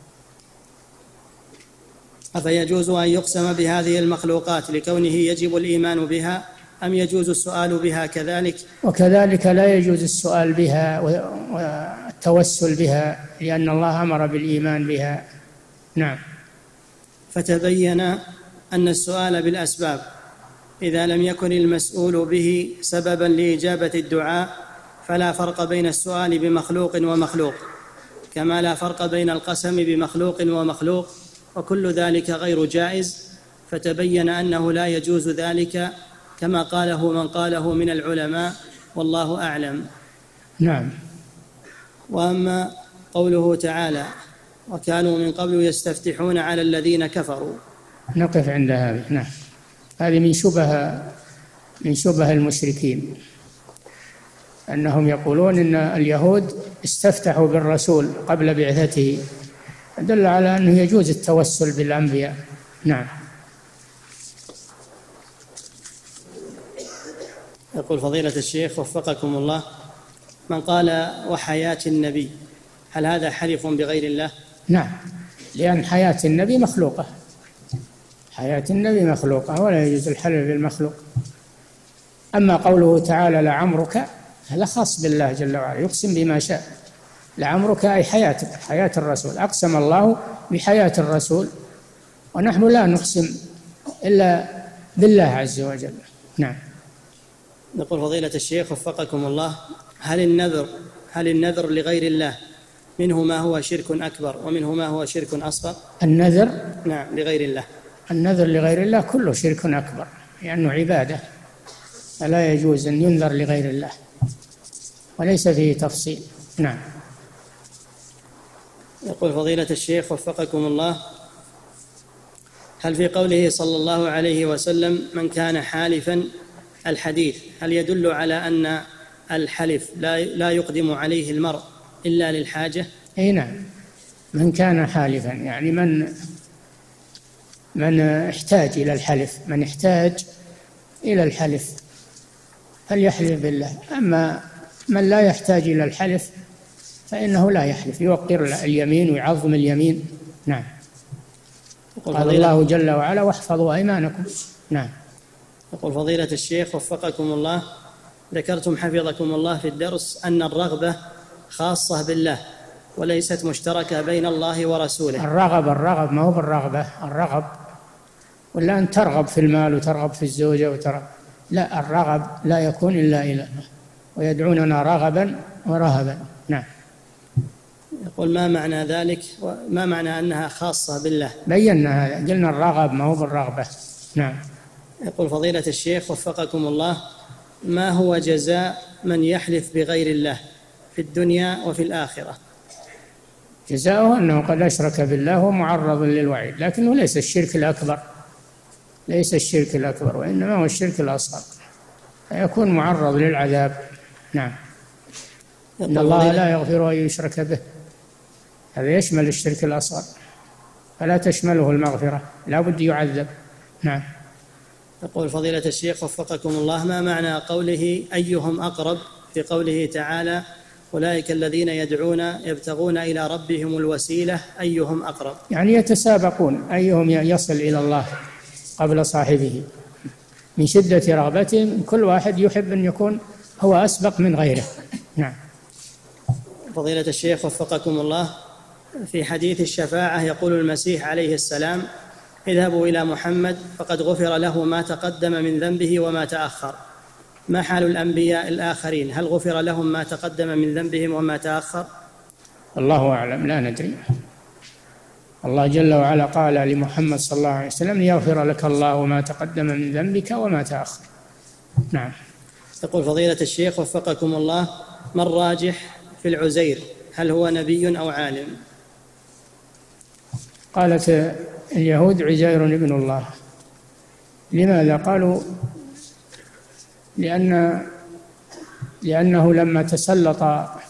أفيجوز أن يقسم بهذه المخلوقات لكونه يجب الإيمان بها أم يجوز السؤال بها كذلك؟ وكذلك لا يجوز السؤال بها والتوسل بها لأن الله أمر بالإيمان بها. نعم. فتبين أن السؤال بالأسباب إذا لم يكن المسؤول به سببا لإجابة الدعاء فلا فرق بين السؤال بمخلوق ومخلوق، كما لا فرق بين القسم بمخلوق ومخلوق، وكل ذلك غير جائز. فتبين أنه لا يجوز ذلك كما قاله من قاله من العلماء، والله أعلم. نعم. وأما قوله تعالى: وكانوا من قبل يستفتحون على الذين كفروا، نقف عند هذه. نعم. هذه من شبه من شبه المشركين، أنهم يقولون إن اليهود استفتحوا بالرسول قبل بعثته، دل على أنه يجوز التوسل بالأنبياء. نعم. يقول فضيلة الشيخ وفقكم الله: من قال وحياة النبي، هل هذا حلف بغير الله؟ نعم، لأن حياة النبي مخلوقة، حياة النبي مخلوقة ولا يجوز الحلف بالمخلوق. أما قوله تعالى لعمرك هذا خاص بالله جل وعلا، يقسم بما شاء. لعمرك أي حياتك، حياة الرسول، أقسم الله بحياة الرسول، ونحن لا نقسم إلا بالله عز وجل. نعم. يقول فضيلة الشيخ وفقكم الله: هل النذر هل النذر لغير الله منه ما هو شرك أكبر ومنه ما هو شرك أصغر؟ النذر نعم لغير الله. النذر لغير الله كله شرك أكبر لأنه يعني عبادة، فلا يجوز أن ينذر لغير الله وليس فيه تفصيل. نعم. يقول فضيلة الشيخ وفقكم الله: هل في قوله صلى الله عليه وسلم من كان حالفا الحديث هل يدل على أن الحلف لا لا يقدم عليه المرء إلا للحاجة؟ أي نعم، من كان حالفا يعني من من احتاج إلى الحلف، من احتاج إلى الحلف فليحلف بالله. أما من لا يحتاج إلى الحلف فإنه لا يحلف، يوقر اليمين ويعظم اليمين. نعم. قال الله جل وعلا: واحفظوا أيمانكم. نعم. يقول فضيلة الشيخ وفقكم الله: ذكرتم حفظكم الله في الدرس أن الرغبة خاصة بالله وليست مشتركة بين الله ورسوله. الرغب الرغب ما هو بالرغبة، الرغب ولا أن ترغب في المال وترغب في الزوجة وترغب، لا، الرغب لا يكون إلا إلى ويدعوننا رغبا ورهبا. نعم. يقول ما معنى ذلك وما معنى أنها خاصة بالله؟ بينا هذا، قلنا الرغب ما هو بالرغبة. نعم. يقول فضيلة الشيخ وفقكم الله: ما هو جزاء من يحلف بغير الله في الدنيا وفي الآخرة؟ جزاؤه أنه قد أشرك بالله ومعرض للوعيد، لكنه ليس الشرك الأكبر، ليس الشرك الأكبر وإنما هو الشرك الأصغر، فيكون معرض للعذاب. نعم. إن الله لا يغفر أن يشرك به، هذا يشمل الشرك الأصغر فلا تشمله المغفرة، لا بد يعذب. نعم. يقول فضيلة الشيخ وفقكم الله: ما معنى قوله أيهم أقرب في قوله تعالى أولئك الذين يدعون يبتغون إلى ربهم الوسيلة أيهم أقرب؟ يعني يتسابقون أيهم يصل إلى الله قبل صاحبه، من شدة رغبتهم كل واحد يحب أن يكون هو أسبق من غيره. نعم. فضيلة الشيخ وفقكم الله: في حديث الشفاعة يقول المسيح عليه السلام: اذهبوا إلى محمد فقد غفر له ما تقدم من ذنبه وما تأخر. ما حال الأنبياء الآخرين؟ هل غفر لهم ما تقدم من ذنبهم وما تأخر؟ الله أعلم، لا ندري. الله جل وعلا قال لمحمد صلى الله عليه وسلم: ليغفر لك الله ما تقدم من ذنبك وما تأخر. نعم. يقول فضيلة الشيخ وفقكم الله: ما الراجح في العزير؟ هل هو نبي أو عالم؟ قالت اليهود: عزير ابن الله. لماذا؟ قالوا: لأن لأنه لما تسلط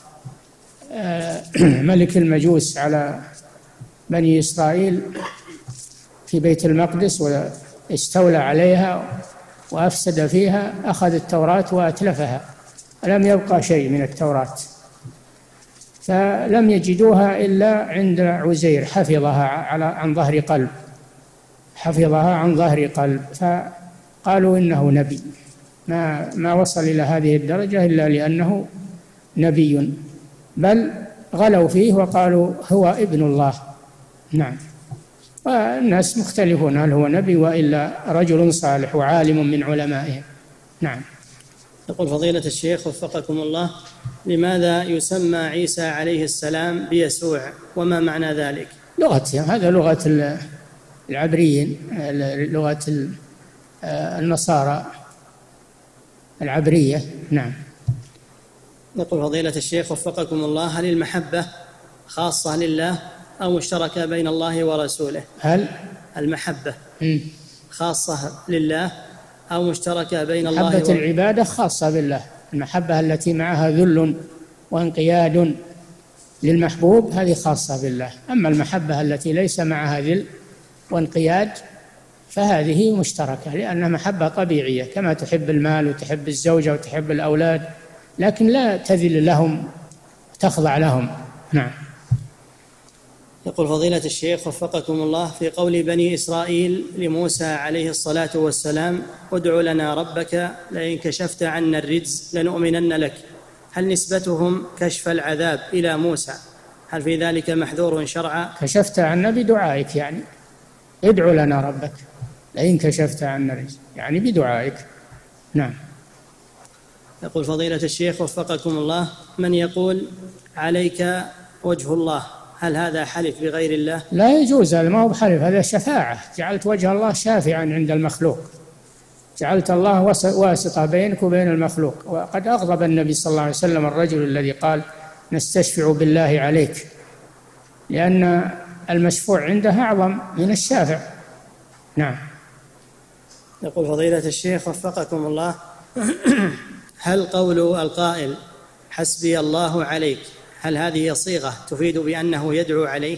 ملك المجوس على بني إسرائيل في بيت المقدس واستولى عليها وأفسد فيها، أخذ التوراة وأتلفها، لم يبقى شيء من التوراة، فلم يجدوها إلا عند عزير، حفظها على عن ظهر قلب حفظها عن ظهر قلب فقالوا إنه نبي. ما ما وصل إلى هذه الدرجة إلا لأنه نبي، بل غلوا فيه وقالوا هو ابن الله. نعم. والناس مختلفون هل هو نبي وإلا رجل صالح وعالم من علمائهم. نعم. يقول فضيلة الشيخ وفقكم الله: لماذا يسمى عيسى عليه السلام بيسوع وما معنى ذلك؟ لغتهم، هذا لغة العبريين، لغة النصارى العبرية. نعم. يقول فضيلة الشيخ وفقكم الله: هل المحبة خاصة لله أو مشتركة بين الله ورسوله؟ هل المحبة م. خاصة لله أو مشتركة بين الله محبة ورسوله؟ العبادة خاصة بالله، المحبة التي معها ذل وانقياد للمحبوب هذه خاصة بالله، أما المحبة التي ليس معها ذل وانقياد فهذه مشتركة، لأنها محبة طبيعية، كما تحب المال وتحب الزوجة وتحب الأولاد، لكن لا تذل لهم تخضع لهم. نعم. يقول فضيلة الشيخ وفقكم الله: في قول بني إسرائيل لموسى عليه الصلاة والسلام: ادع لنا ربك لئن كشفت عنا الرجز لنؤمنن لك، هل نسبتهم كشف العذاب إلى موسى؟ هل في ذلك محذور شرعا؟ كشفت عنا بدعائك، يعني ادع لنا ربك لئن كشفت عنا الرجز، يعني بدعائك. نعم. يقول فضيلة الشيخ وفقكم الله: من يقول عليك وجه الله، هل هذا حلف بغير الله؟ لا يجوز، هذا ما هو بحلف، هذا شفاعة. جعلت وجه الله شافعا عند المخلوق، جعلت الله واسطة بينك وبين المخلوق. وقد أغضب النبي صلى الله عليه وسلم الرجل الذي قال: نستشفع بالله عليك، لأن المشفوع عنده أعظم من الشافع. نعم. يقول فضيلة الشيخ وفقكم الله: هل قول القائل حسبي الله عليك، هل هذه صيغة تفيد بأنه يدعو عليه؟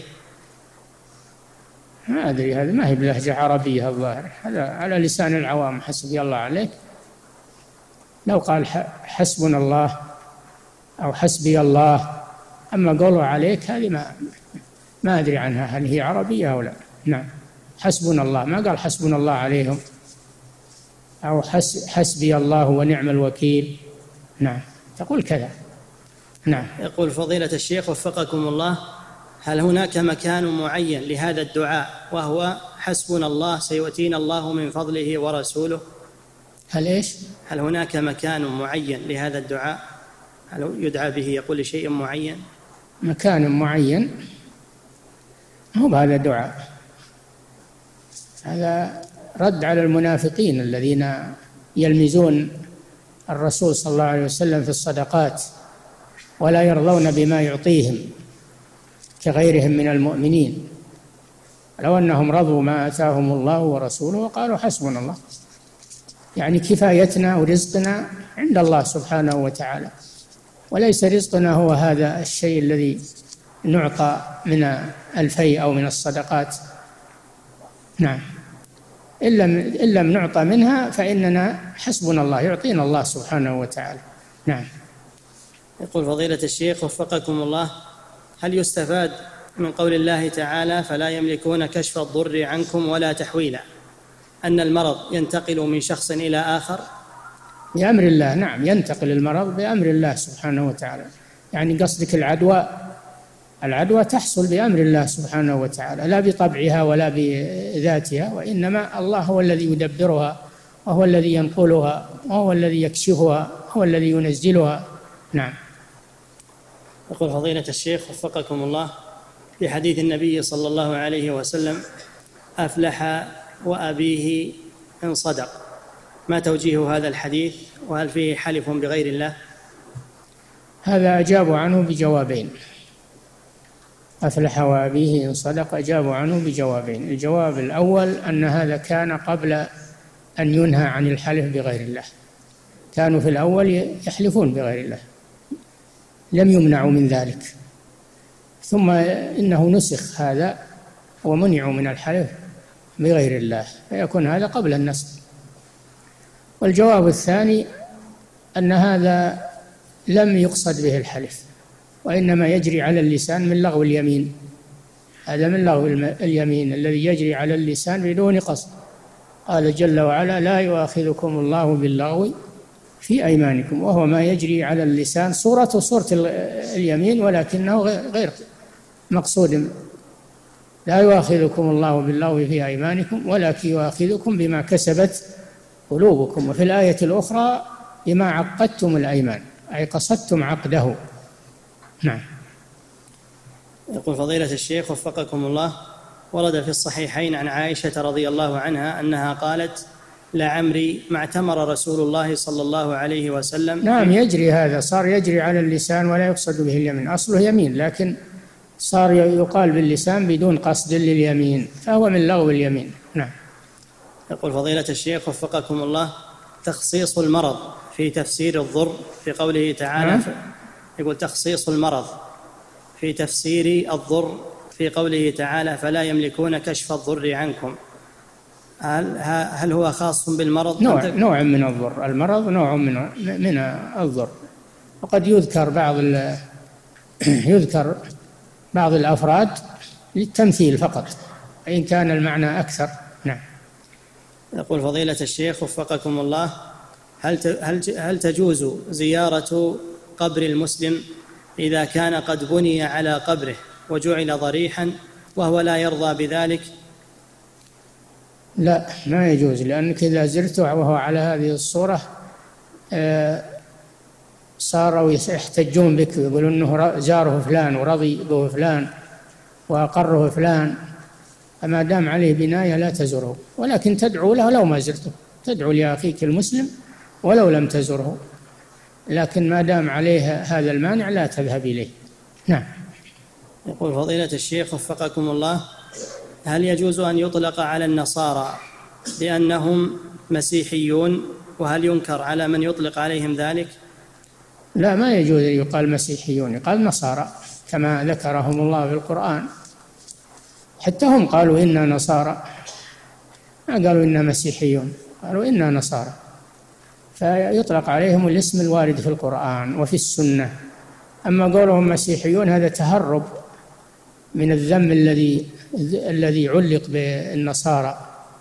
ما أدري، هذا ما هي بلهجة عربية الظاهر، هذا على لسان العوام، حسبي الله عليك. لو قال حسبنا الله أو حسبي الله، أما قوله عليك هذه ما ما أدري عنها هل هي عربية أو لا. نعم. حسبنا الله، ما قال حسبنا الله عليهم أو حسبي الله ونعم الوكيل. نعم. تقول كذا. نعم. يقول فضيلة الشيخ وفقكم الله: هل هناك مكان معين لهذا الدعاء وهو حسبنا الله سيؤتينا الله من فضله ورسوله؟ هل إيش؟ هل هناك مكان معين لهذا الدعاء؟ هل يدعى به يقول لشيء معين؟ مكان معين؟ هو بهذا دعاء، هذا رد على المنافقين الذين يلمزون الرسول صلى الله عليه وسلم في الصدقات ولا يرضون بما يعطيهم كغيرهم من المؤمنين، لو أنهم رضوا ما آتاهم الله ورسوله وقالوا حسبنا الله، يعني كفايتنا ورزقنا عند الله سبحانه وتعالى، وليس رزقنا هو هذا الشيء الذي نعطى من الفيء أو من الصدقات. نعم. إن لم, إن لم نعطى منها فإننا حسبنا الله، يعطينا الله سبحانه وتعالى. نعم. يقول فضيلة الشيخ وفقكم الله: هل يستفاد من قول الله تعالى فلا يملكون كشف الضر عنكم ولا تحويلا أن المرض ينتقل من شخص إلى آخر؟ بأمر الله. نعم، ينتقل المرض بأمر الله سبحانه وتعالى، يعني قصدك العدوى العدوى تحصل بأمر الله سبحانه وتعالى، لا بطبعها ولا بذاتها، وإنما الله هو الذي يدبرها، وهو الذي ينقلها، وهو الذي يكشفها، هو الذي ينزلها. نعم. يقول فضيلة الشيخ وفقكم الله، في حديث النبي صلى الله عليه وسلم: أفلح وأبيه إن صدق، ما توجيه هذا الحديث؟ وهل فيه حلف بغير الله؟ هذا أجاب عنه بجوابين. أفلح وأبيه إن صدق أجابوا عنه بجوابين. الجواب الأول أن هذا كان قبل أن ينهى عن الحلف بغير الله، كانوا في الأول يحلفون بغير الله، لم يمنعوا من ذلك، ثم إنه نسخ هذا ومنعوا من الحلف بغير الله، فيكون هذا قبل النسخ. والجواب الثاني أن هذا لم يقصد به الحلف، وإنما يجري على اللسان من لغو اليمين، هذا من لغو اليمين الذي يجري على اللسان بدون قصد. قال جل وعلا: لا يؤاخذكم الله باللغو في أيمانكم، وهو ما يجري على اللسان، صورته صورة اليمين ولكنه غير مقصود. لا يؤاخذكم الله باللغو في أيمانكم ولكن يؤاخذكم بما كسبت قلوبكم. وفي الآية الأخرى: بما عقدتم الأيمان، أي قصدتم عقده. نعم. يقول فضيلة الشيخ وفقكم الله، ورد في الصحيحين عن عائشة رضي الله عنها أنها قالت: لعمري ما اعتمر رسول الله صلى الله عليه وسلم. نعم، يجري هذا، صار يجري على اللسان ولا يقصد به اليمين، أصله يمين لكن صار يقال باللسان بدون قصد لليمين، فهو من لغو اليمين. نعم. يقول فضيلة الشيخ وفقكم الله: تخصيص المرض في تفسير الضر في قوله تعالى. نعم. يقول تخصيص المرض في تفسير الضر في قوله تعالى: فلا يملكون كشف الضر عنكم، هل, هل هو خاص بالمرض؟ نوع, نوع من الضر، المرض نوع من من الضر، وقد يذكر بعض يذكر بعض الأفراد للتمثيل فقط، إن كان المعنى أكثر. نعم. يقول فضيلة الشيخ وفقكم الله: هل هل هل تجوز زيارة قبر المسلم إذا كان قد بني على قبره وجعل ضريحا وهو لا يرضى بذلك؟ لا، ما يجوز، لأنك إذا زرته وهو على هذه الصورة صاروا يحتجون بك ويقولون أنه زاره فلان ورضي به فلان وأقره فلان، فما دام عليه بناية لا تزره، ولكن تدعو له لو ما زرته، تدعو لأخيك المسلم ولو لم تزره، لكن ما دام عليه هذا المانع لا تذهب إليه. نعم. يقول فضيلة الشيخ وفقكم الله: هل يجوز أن يطلق على النصارى لأنهم مسيحيون، وهل ينكر على من يطلق عليهم ذلك؟ لا، ما يجوز أن يقال مسيحيون، يقال نصارى كما ذكرهم الله في القرآن، حتى هم قالوا إنا نصارى، ما قالوا إنا مسيحيون، قالوا إنا نصارى، فيطلق عليهم الاسم الوارد في القرآن وفي السنة. أما قولهم مسيحيون هذا تهرب من الذم الذي الذي علق بالنصارى.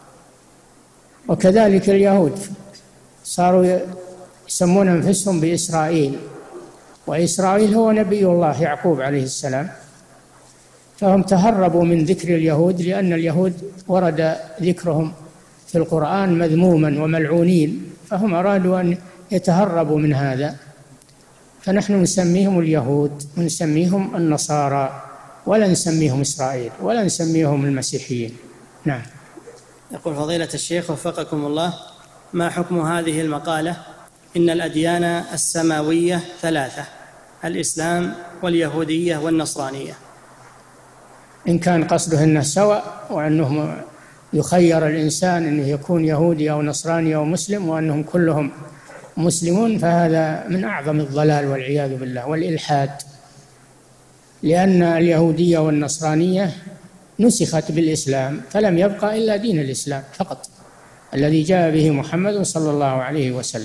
وكذلك اليهود صاروا يسمون أنفسهم بإسرائيل، وإسرائيل هو نبي الله يعقوب عليه السلام، فهم تهربوا من ذكر اليهود، لأن اليهود ورد ذكرهم في القرآن مذموما وملعونين، فهم أرادوا أن يتهربوا من هذا، فنحن نسميهم اليهود ونسميهم النصارى، ولا نسميهم إسرائيل ولا نسميهم المسيحيين. نعم. يقول فضيلة الشيخ وفقكم الله: ما حكم هذه المقالة: إن الأديان السماوية ثلاثة، الإسلام واليهودية والنصرانية؟ إن كان قصده أنه سواء، وأنه يخير الإنسان أنه يكون يهودي أو نصراني أو مسلم وأنهم كلهم مسلمون، فهذا من أعظم الضلال والعياذ بالله والإلحاد، لأن اليهودية والنصرانية نسخت بالإسلام، فلم يبقى إلا دين الإسلام فقط الذي جاء به محمد صلى الله عليه وسلم،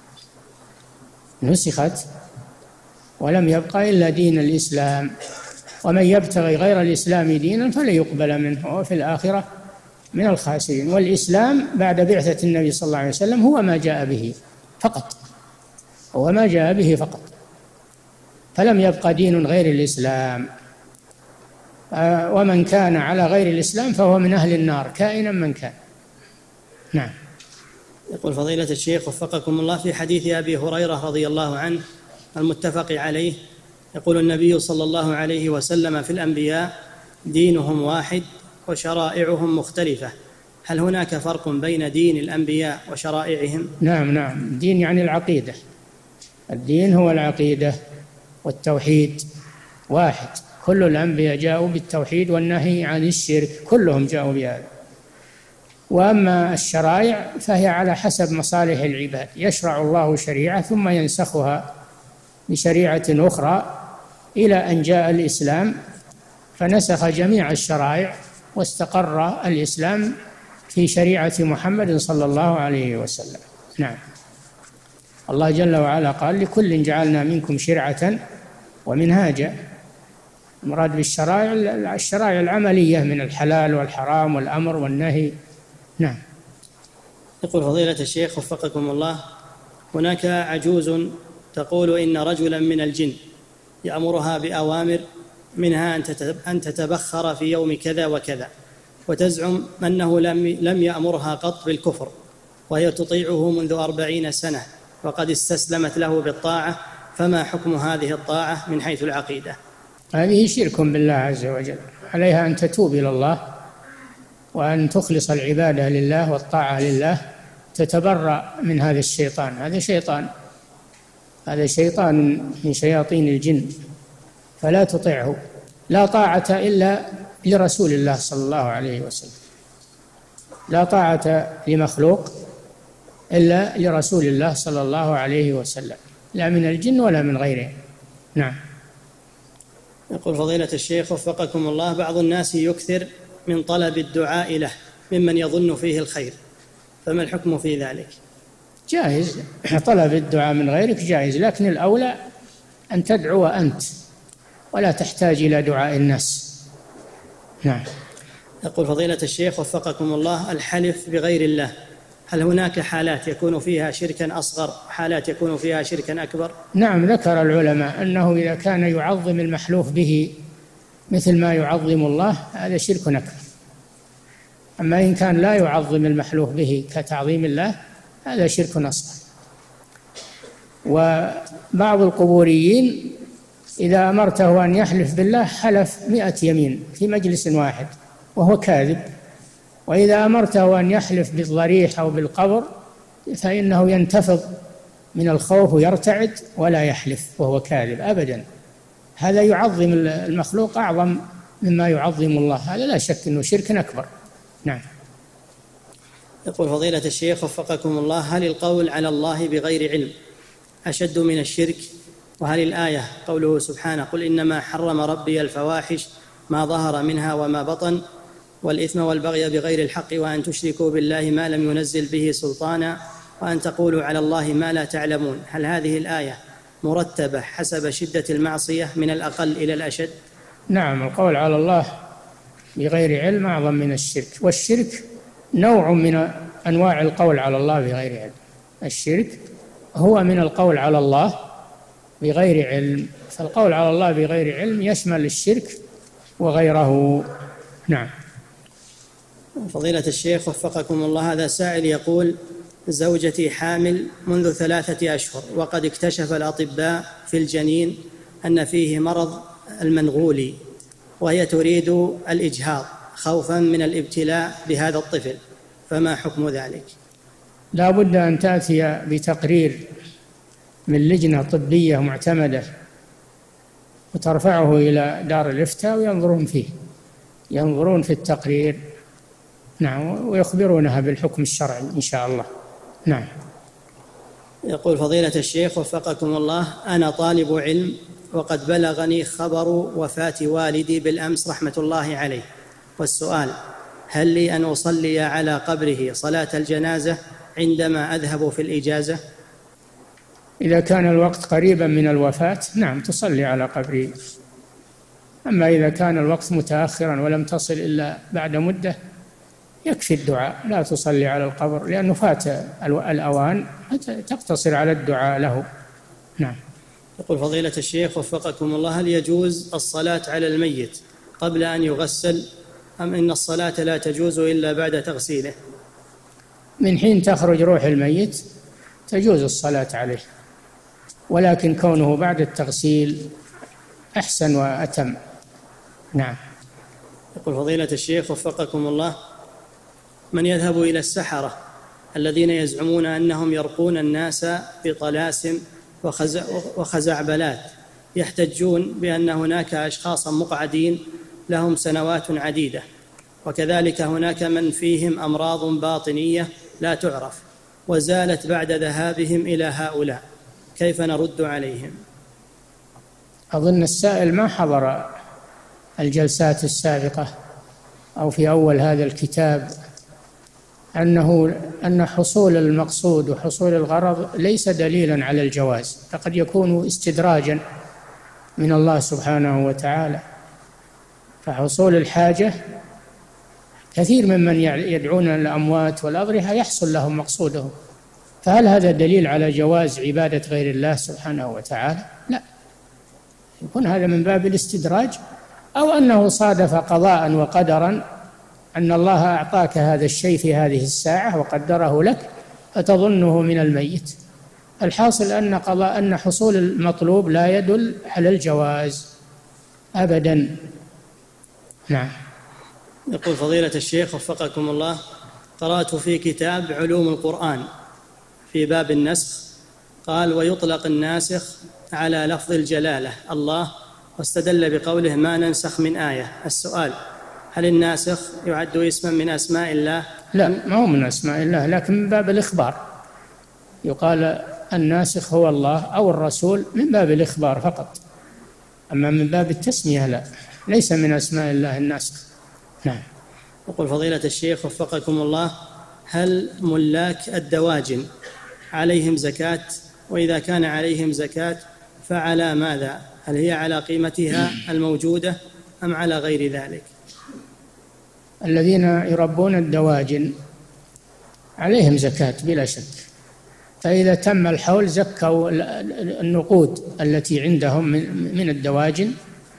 نسخت ولم يبقى إلا دين الإسلام، ومن يبتغي غير الإسلام دينا فلن يقبل منه وفي الآخرة من الخاسرين. والإسلام بعد بعثة النبي صلى الله عليه وسلم هو ما جاء به فقط، هو ما جاء به فقط، فلم يبقى دين غير الإسلام. ومن كان على غير الإسلام فهو من أهل النار كائنا من كان. نعم. يقول فضيلة الشيخ وفقكم الله، في حديث أبي هريرة رضي الله عنه المتفق عليه، يقول النبي صلى الله عليه وسلم في الأنبياء: دينهم واحد وشرائعهم مختلفة، هل هناك فرق بين دين الأنبياء وشرائعهم؟ نعم نعم، الدين يعني العقيدة، الدين هو العقيدة والتوحيد واحد، كل الأنبياء جاءوا بالتوحيد والنهي عن الشرك، كلهم جاءوا بهذا. وأما الشرائع فهي على حسب مصالح العباد، يشرع الله شريعة ثم ينسخها بشريعة أخرى إلى أن جاء الإسلام فنسخ جميع الشرائع واستقر الإسلام في شريعة محمد صلى الله عليه وسلم. نعم. الله جل وعلا قال: لكل جعلنا منكم شرعة ومنهاجا. المراد بالشرائع الشرائع العملية من الحلال والحرام والأمر والنهي. نعم. يقول فضيلة الشيخ وفقكم الله، هناك عجوز تقول إن رجلا من الجن يأمرها بأوامر منها أن تتبخر في يوم كذا وكذا، وتزعم أنه لم يأمرها قط بالكفر، وهي تطيعه منذ أربعين سنة وقد استسلمت له بالطاعة، فما حكم هذه الطاعة من حيث العقيدة؟ هذه شرك بالله عز وجل، عليها أن تتوب إلى الله وأن تخلص العبادة لله والطاعة لله، تتبرأ من هذا الشيطان. هذا شيطان هذا شيطان من شياطين الجن، فلا تطيعه. لا طاعة إلا لرسول الله صلى الله عليه وسلم، لا طاعة لمخلوق إلا لرسول الله صلى الله عليه وسلم، لا من الجن ولا من غيره. نعم. يقول فضيلة الشيخ وفقكم الله، بعض الناس يكثر من طلب الدعاء له ممن يظن فيه الخير، فما الحكم في ذلك؟ جائز، طلب الدعاء من غيرك جائز، لكن الأولى أن تدعو أنت ولا تحتاج إلى دعاء الناس. نعم. يقول فضيلة الشيخ وفقكم الله، الحلف بغير الله، هل هناك حالات يكون فيها شركا أصغر وحالات يكون فيها شركا أكبر؟ نعم، ذكر العلماء أنه إذا كان يعظم المحلوف به مثل ما يعظم الله هذا شرك أكبر، أما إن كان لا يعظم المحلوف به كتعظيم الله هذا شرك أصغر. وبعض القبوريين إذا أمرته أن يحلف بالله حلف مئة يمين في مجلس واحد وهو كاذب، وإذا أمرته أن يحلف بالضريح أو بالقبر فإنه ينتفض من الخوف ويرتعد ولا يحلف وهو كاذب أبدا. هذا يعظم المخلوق أعظم مما يعظم الله، هذا لا شك أنه شرك أكبر. نعم. يقول فضيلة الشيخ وفقكم الله، هل القول على الله بغير علم أشد من الشرك؟ وهل الآية قوله سبحانه: قل إنما حرم ربي الفواحش ما ظهر منها وما بطن والإثم والبغي بغير الحق وأن تشركوا بالله ما لم ينزل به سلطانا وأن تقولوا على الله ما لا تعلمون، هل هذه الآية مرتبة حسب شدة المعصية من الأقل إلى الأشد؟ نعم، القول على الله بغير علم أعظم من الشرك، والشرك نوع من أنواع القول على الله بغير علم. الشرك هو من القول على الله بغير علم، فالقول على الله بغير علم يشمل الشرك وغيره. نعم. فضيلة الشيخ وفقكم الله، هذا سائل يقول: زوجتي حامل منذ ثلاثة أشهر وقد اكتشف الأطباء في الجنين أن فيه مرض المنغولي، وهي تريد الإجهاض خوفا من الابتلاء بهذا الطفل، فما حكم ذلك؟ لا بد أن تأتي بتقرير من لجنة طبية معتمدة وترفعه إلى دار الإفتاء وينظرون فيه، ينظرون في التقرير. نعم، ويخبرونها بالحكم الشرعي إن شاء الله. نعم. يقول فضيلة الشيخ وفقكم الله، أنا طالب علم وقد بلغني خبر وفاة والدي بالأمس رحمة الله عليه، والسؤال: هل لي أن أصلي على قبره صلاة الجنازة عندما أذهب في الإجازة؟ إذا كان الوقت قريبا من الوفاة نعم تصلي على قبره، أما إذا كان الوقت متأخرا ولم تصل إلا بعد مدة يكفي الدعاء، لا تصلي على القبر لأنه فات الأوان، تقتصر على الدعاء له. نعم. يقول فضيلة الشيخ وفقكم الله، هل يجوز الصلاة على الميت قبل أن يغسل، أم إن الصلاة لا تجوز إلا بعد تغسيله؟ من حين تخرج روح الميت تجوز الصلاة عليه، ولكن كونه بعد التغسيل أحسن وأتم. نعم. يقول فضيلة الشيخ وفقكم الله: من يذهب إلى السحرة الذين يزعمون أنهم يرقون الناس بطلاسم وخزعبلات، يحتجون بأن هناك أشخاصا مقعدين لهم سنوات عديدة، وكذلك هناك من فيهم أمراض باطنية لا تعرف وزالت بعد ذهابهم إلى هؤلاء، كيف نرد عليهم؟ أظن السائل ما حضر الجلسات السابقة أو في أول هذا الكتاب أنه أن حصول المقصود وحصول الغرض ليس دليلا على الجواز، فقد يكون استدراجا من الله سبحانه وتعالى. فحصول الحاجة، كثير ممن يدعون الأموات والأضرحة يحصل لهم مقصودهم، فهل هذا دليل على جواز عبادة غير الله سبحانه وتعالى؟ لا، يكون هذا من باب الاستدراج، أو أنه صادف قضاء وقدرا أن الله أعطاك هذا الشيء في هذه الساعة وقدره لك فتظنه من الميت. الحاصل أن قضاء أن حصول المطلوب لا يدل على الجواز أبدا. نعم. يقول فضيلة الشيخ وفقكم الله: قرأت في كتاب علوم القرآن في باب النسخ قال: ويطلق الناسخ على لفظ الجلالة الله، واستدل بقوله ما ننسخ من آية. السؤال: هل الناسخ يعد اسما من أسماء الله؟ لا، ما هو من أسماء الله، لكن من باب الإخبار، يقال الناسخ هو الله أو الرسول من باب الإخبار فقط، أما من باب التسمية لا، ليس من أسماء الله الناسخ. نعم. يقول فضيلة الشيخ وفقكم الله: هل ملاك الدواجن عليهم زكاة؟ وإذا كان عليهم زكاة فعلى ماذا؟ هل هي على قيمتها الموجودة أم على غير ذلك؟ الذين يربون الدواجن عليهم زكاة بلا شك، فإذا تم الحول زكوا النقود التي عندهم من الدواجن،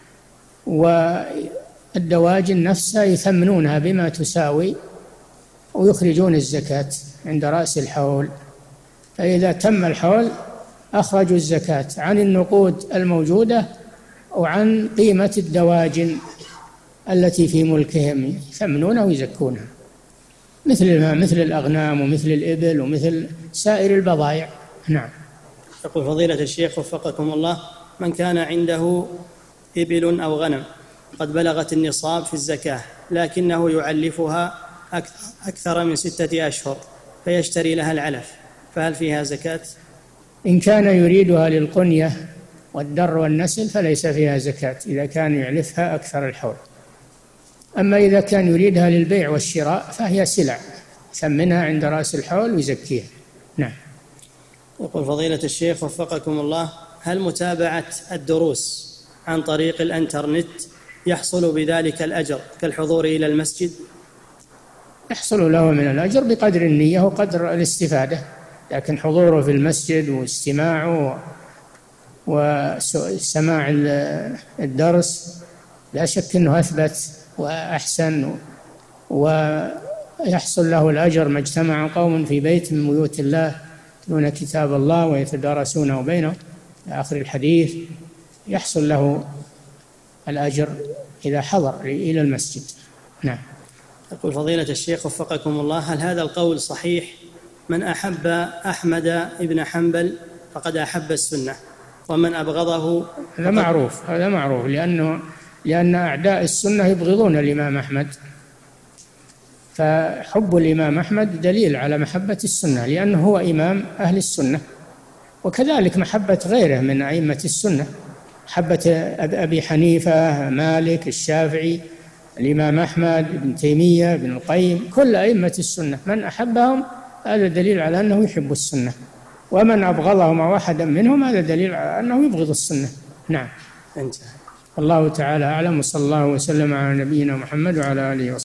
والدواجن نفسها يثمنونها بما تساوي ويخرجون الزكاة عند رأس الحول. فإذا تم الحول أخرجوا الزكاة عن النقود الموجودة وعن قيمة الدواجن التي في ملكهم، يثمنونها ويزكونها، مثل ما مثل الأغنام ومثل الإبل ومثل سائر البضائع. نعم. يقول فضيلة الشيخ وفقكم الله: من كان عنده إبل أو غنم قد بلغت النصاب في الزكاة لكنه يعلفها أكثر من ستة أشهر فيشتري لها العلف، فهل فيها زكاة؟ إن كان يريدها للقنية والدر والنسل فليس فيها زكاة إذا كان يعلفها أكثر الحول. أما إذا كان يريدها للبيع والشراء فهي سلع، ثمنها عند رأس الحول ويزكيها. نعم. يقول فضيلة الشيخ وفقكم الله: هل متابعة الدروس عن طريق الانترنت يحصل بذلك الأجر كالحضور إلى المسجد؟ يحصل له من الأجر بقدر النية وقدر الاستفادة، لكن حضوره في المسجد واستماعه وسماع الدرس لا شك أنه أثبت وأحسن، ويحصل له الأجر ما اجتمع قوم في بيت من بيوت الله يتلون كتاب الله ويتدارسونه بينهم آخر الحديث، يحصل له الأجر إذا حضر إلى المسجد. نعم. يقول فضيلة الشيخ وفقكم الله: هل هذا القول صحيح: من أحب أحمد بن حنبل فقد أحب السنة، ومن أبغضه؟ هذا معروف، هذا معروف، لأنه لأن أعداء السنة يبغضون الإمام أحمد، فحب الإمام أحمد دليل على محبة السنة لأنه هو إمام أهل السنة، وكذلك محبة غيره من أئمة السنة، محبة أبي حنيفة، مالك، الشافعي، الإمام أحمد، ابن تيمية، ابن القيم، كل أئمة السنة من أحبهم هذا دليل على أنه يحب السنة، ومن أبغضهم أو أحدا منهم هذا دليل على أنه يبغض السنة. نعم. انتهى. الله تعالى أعلم، وصلى الله وسلم على نبينا محمد وعلى آله وصحبه.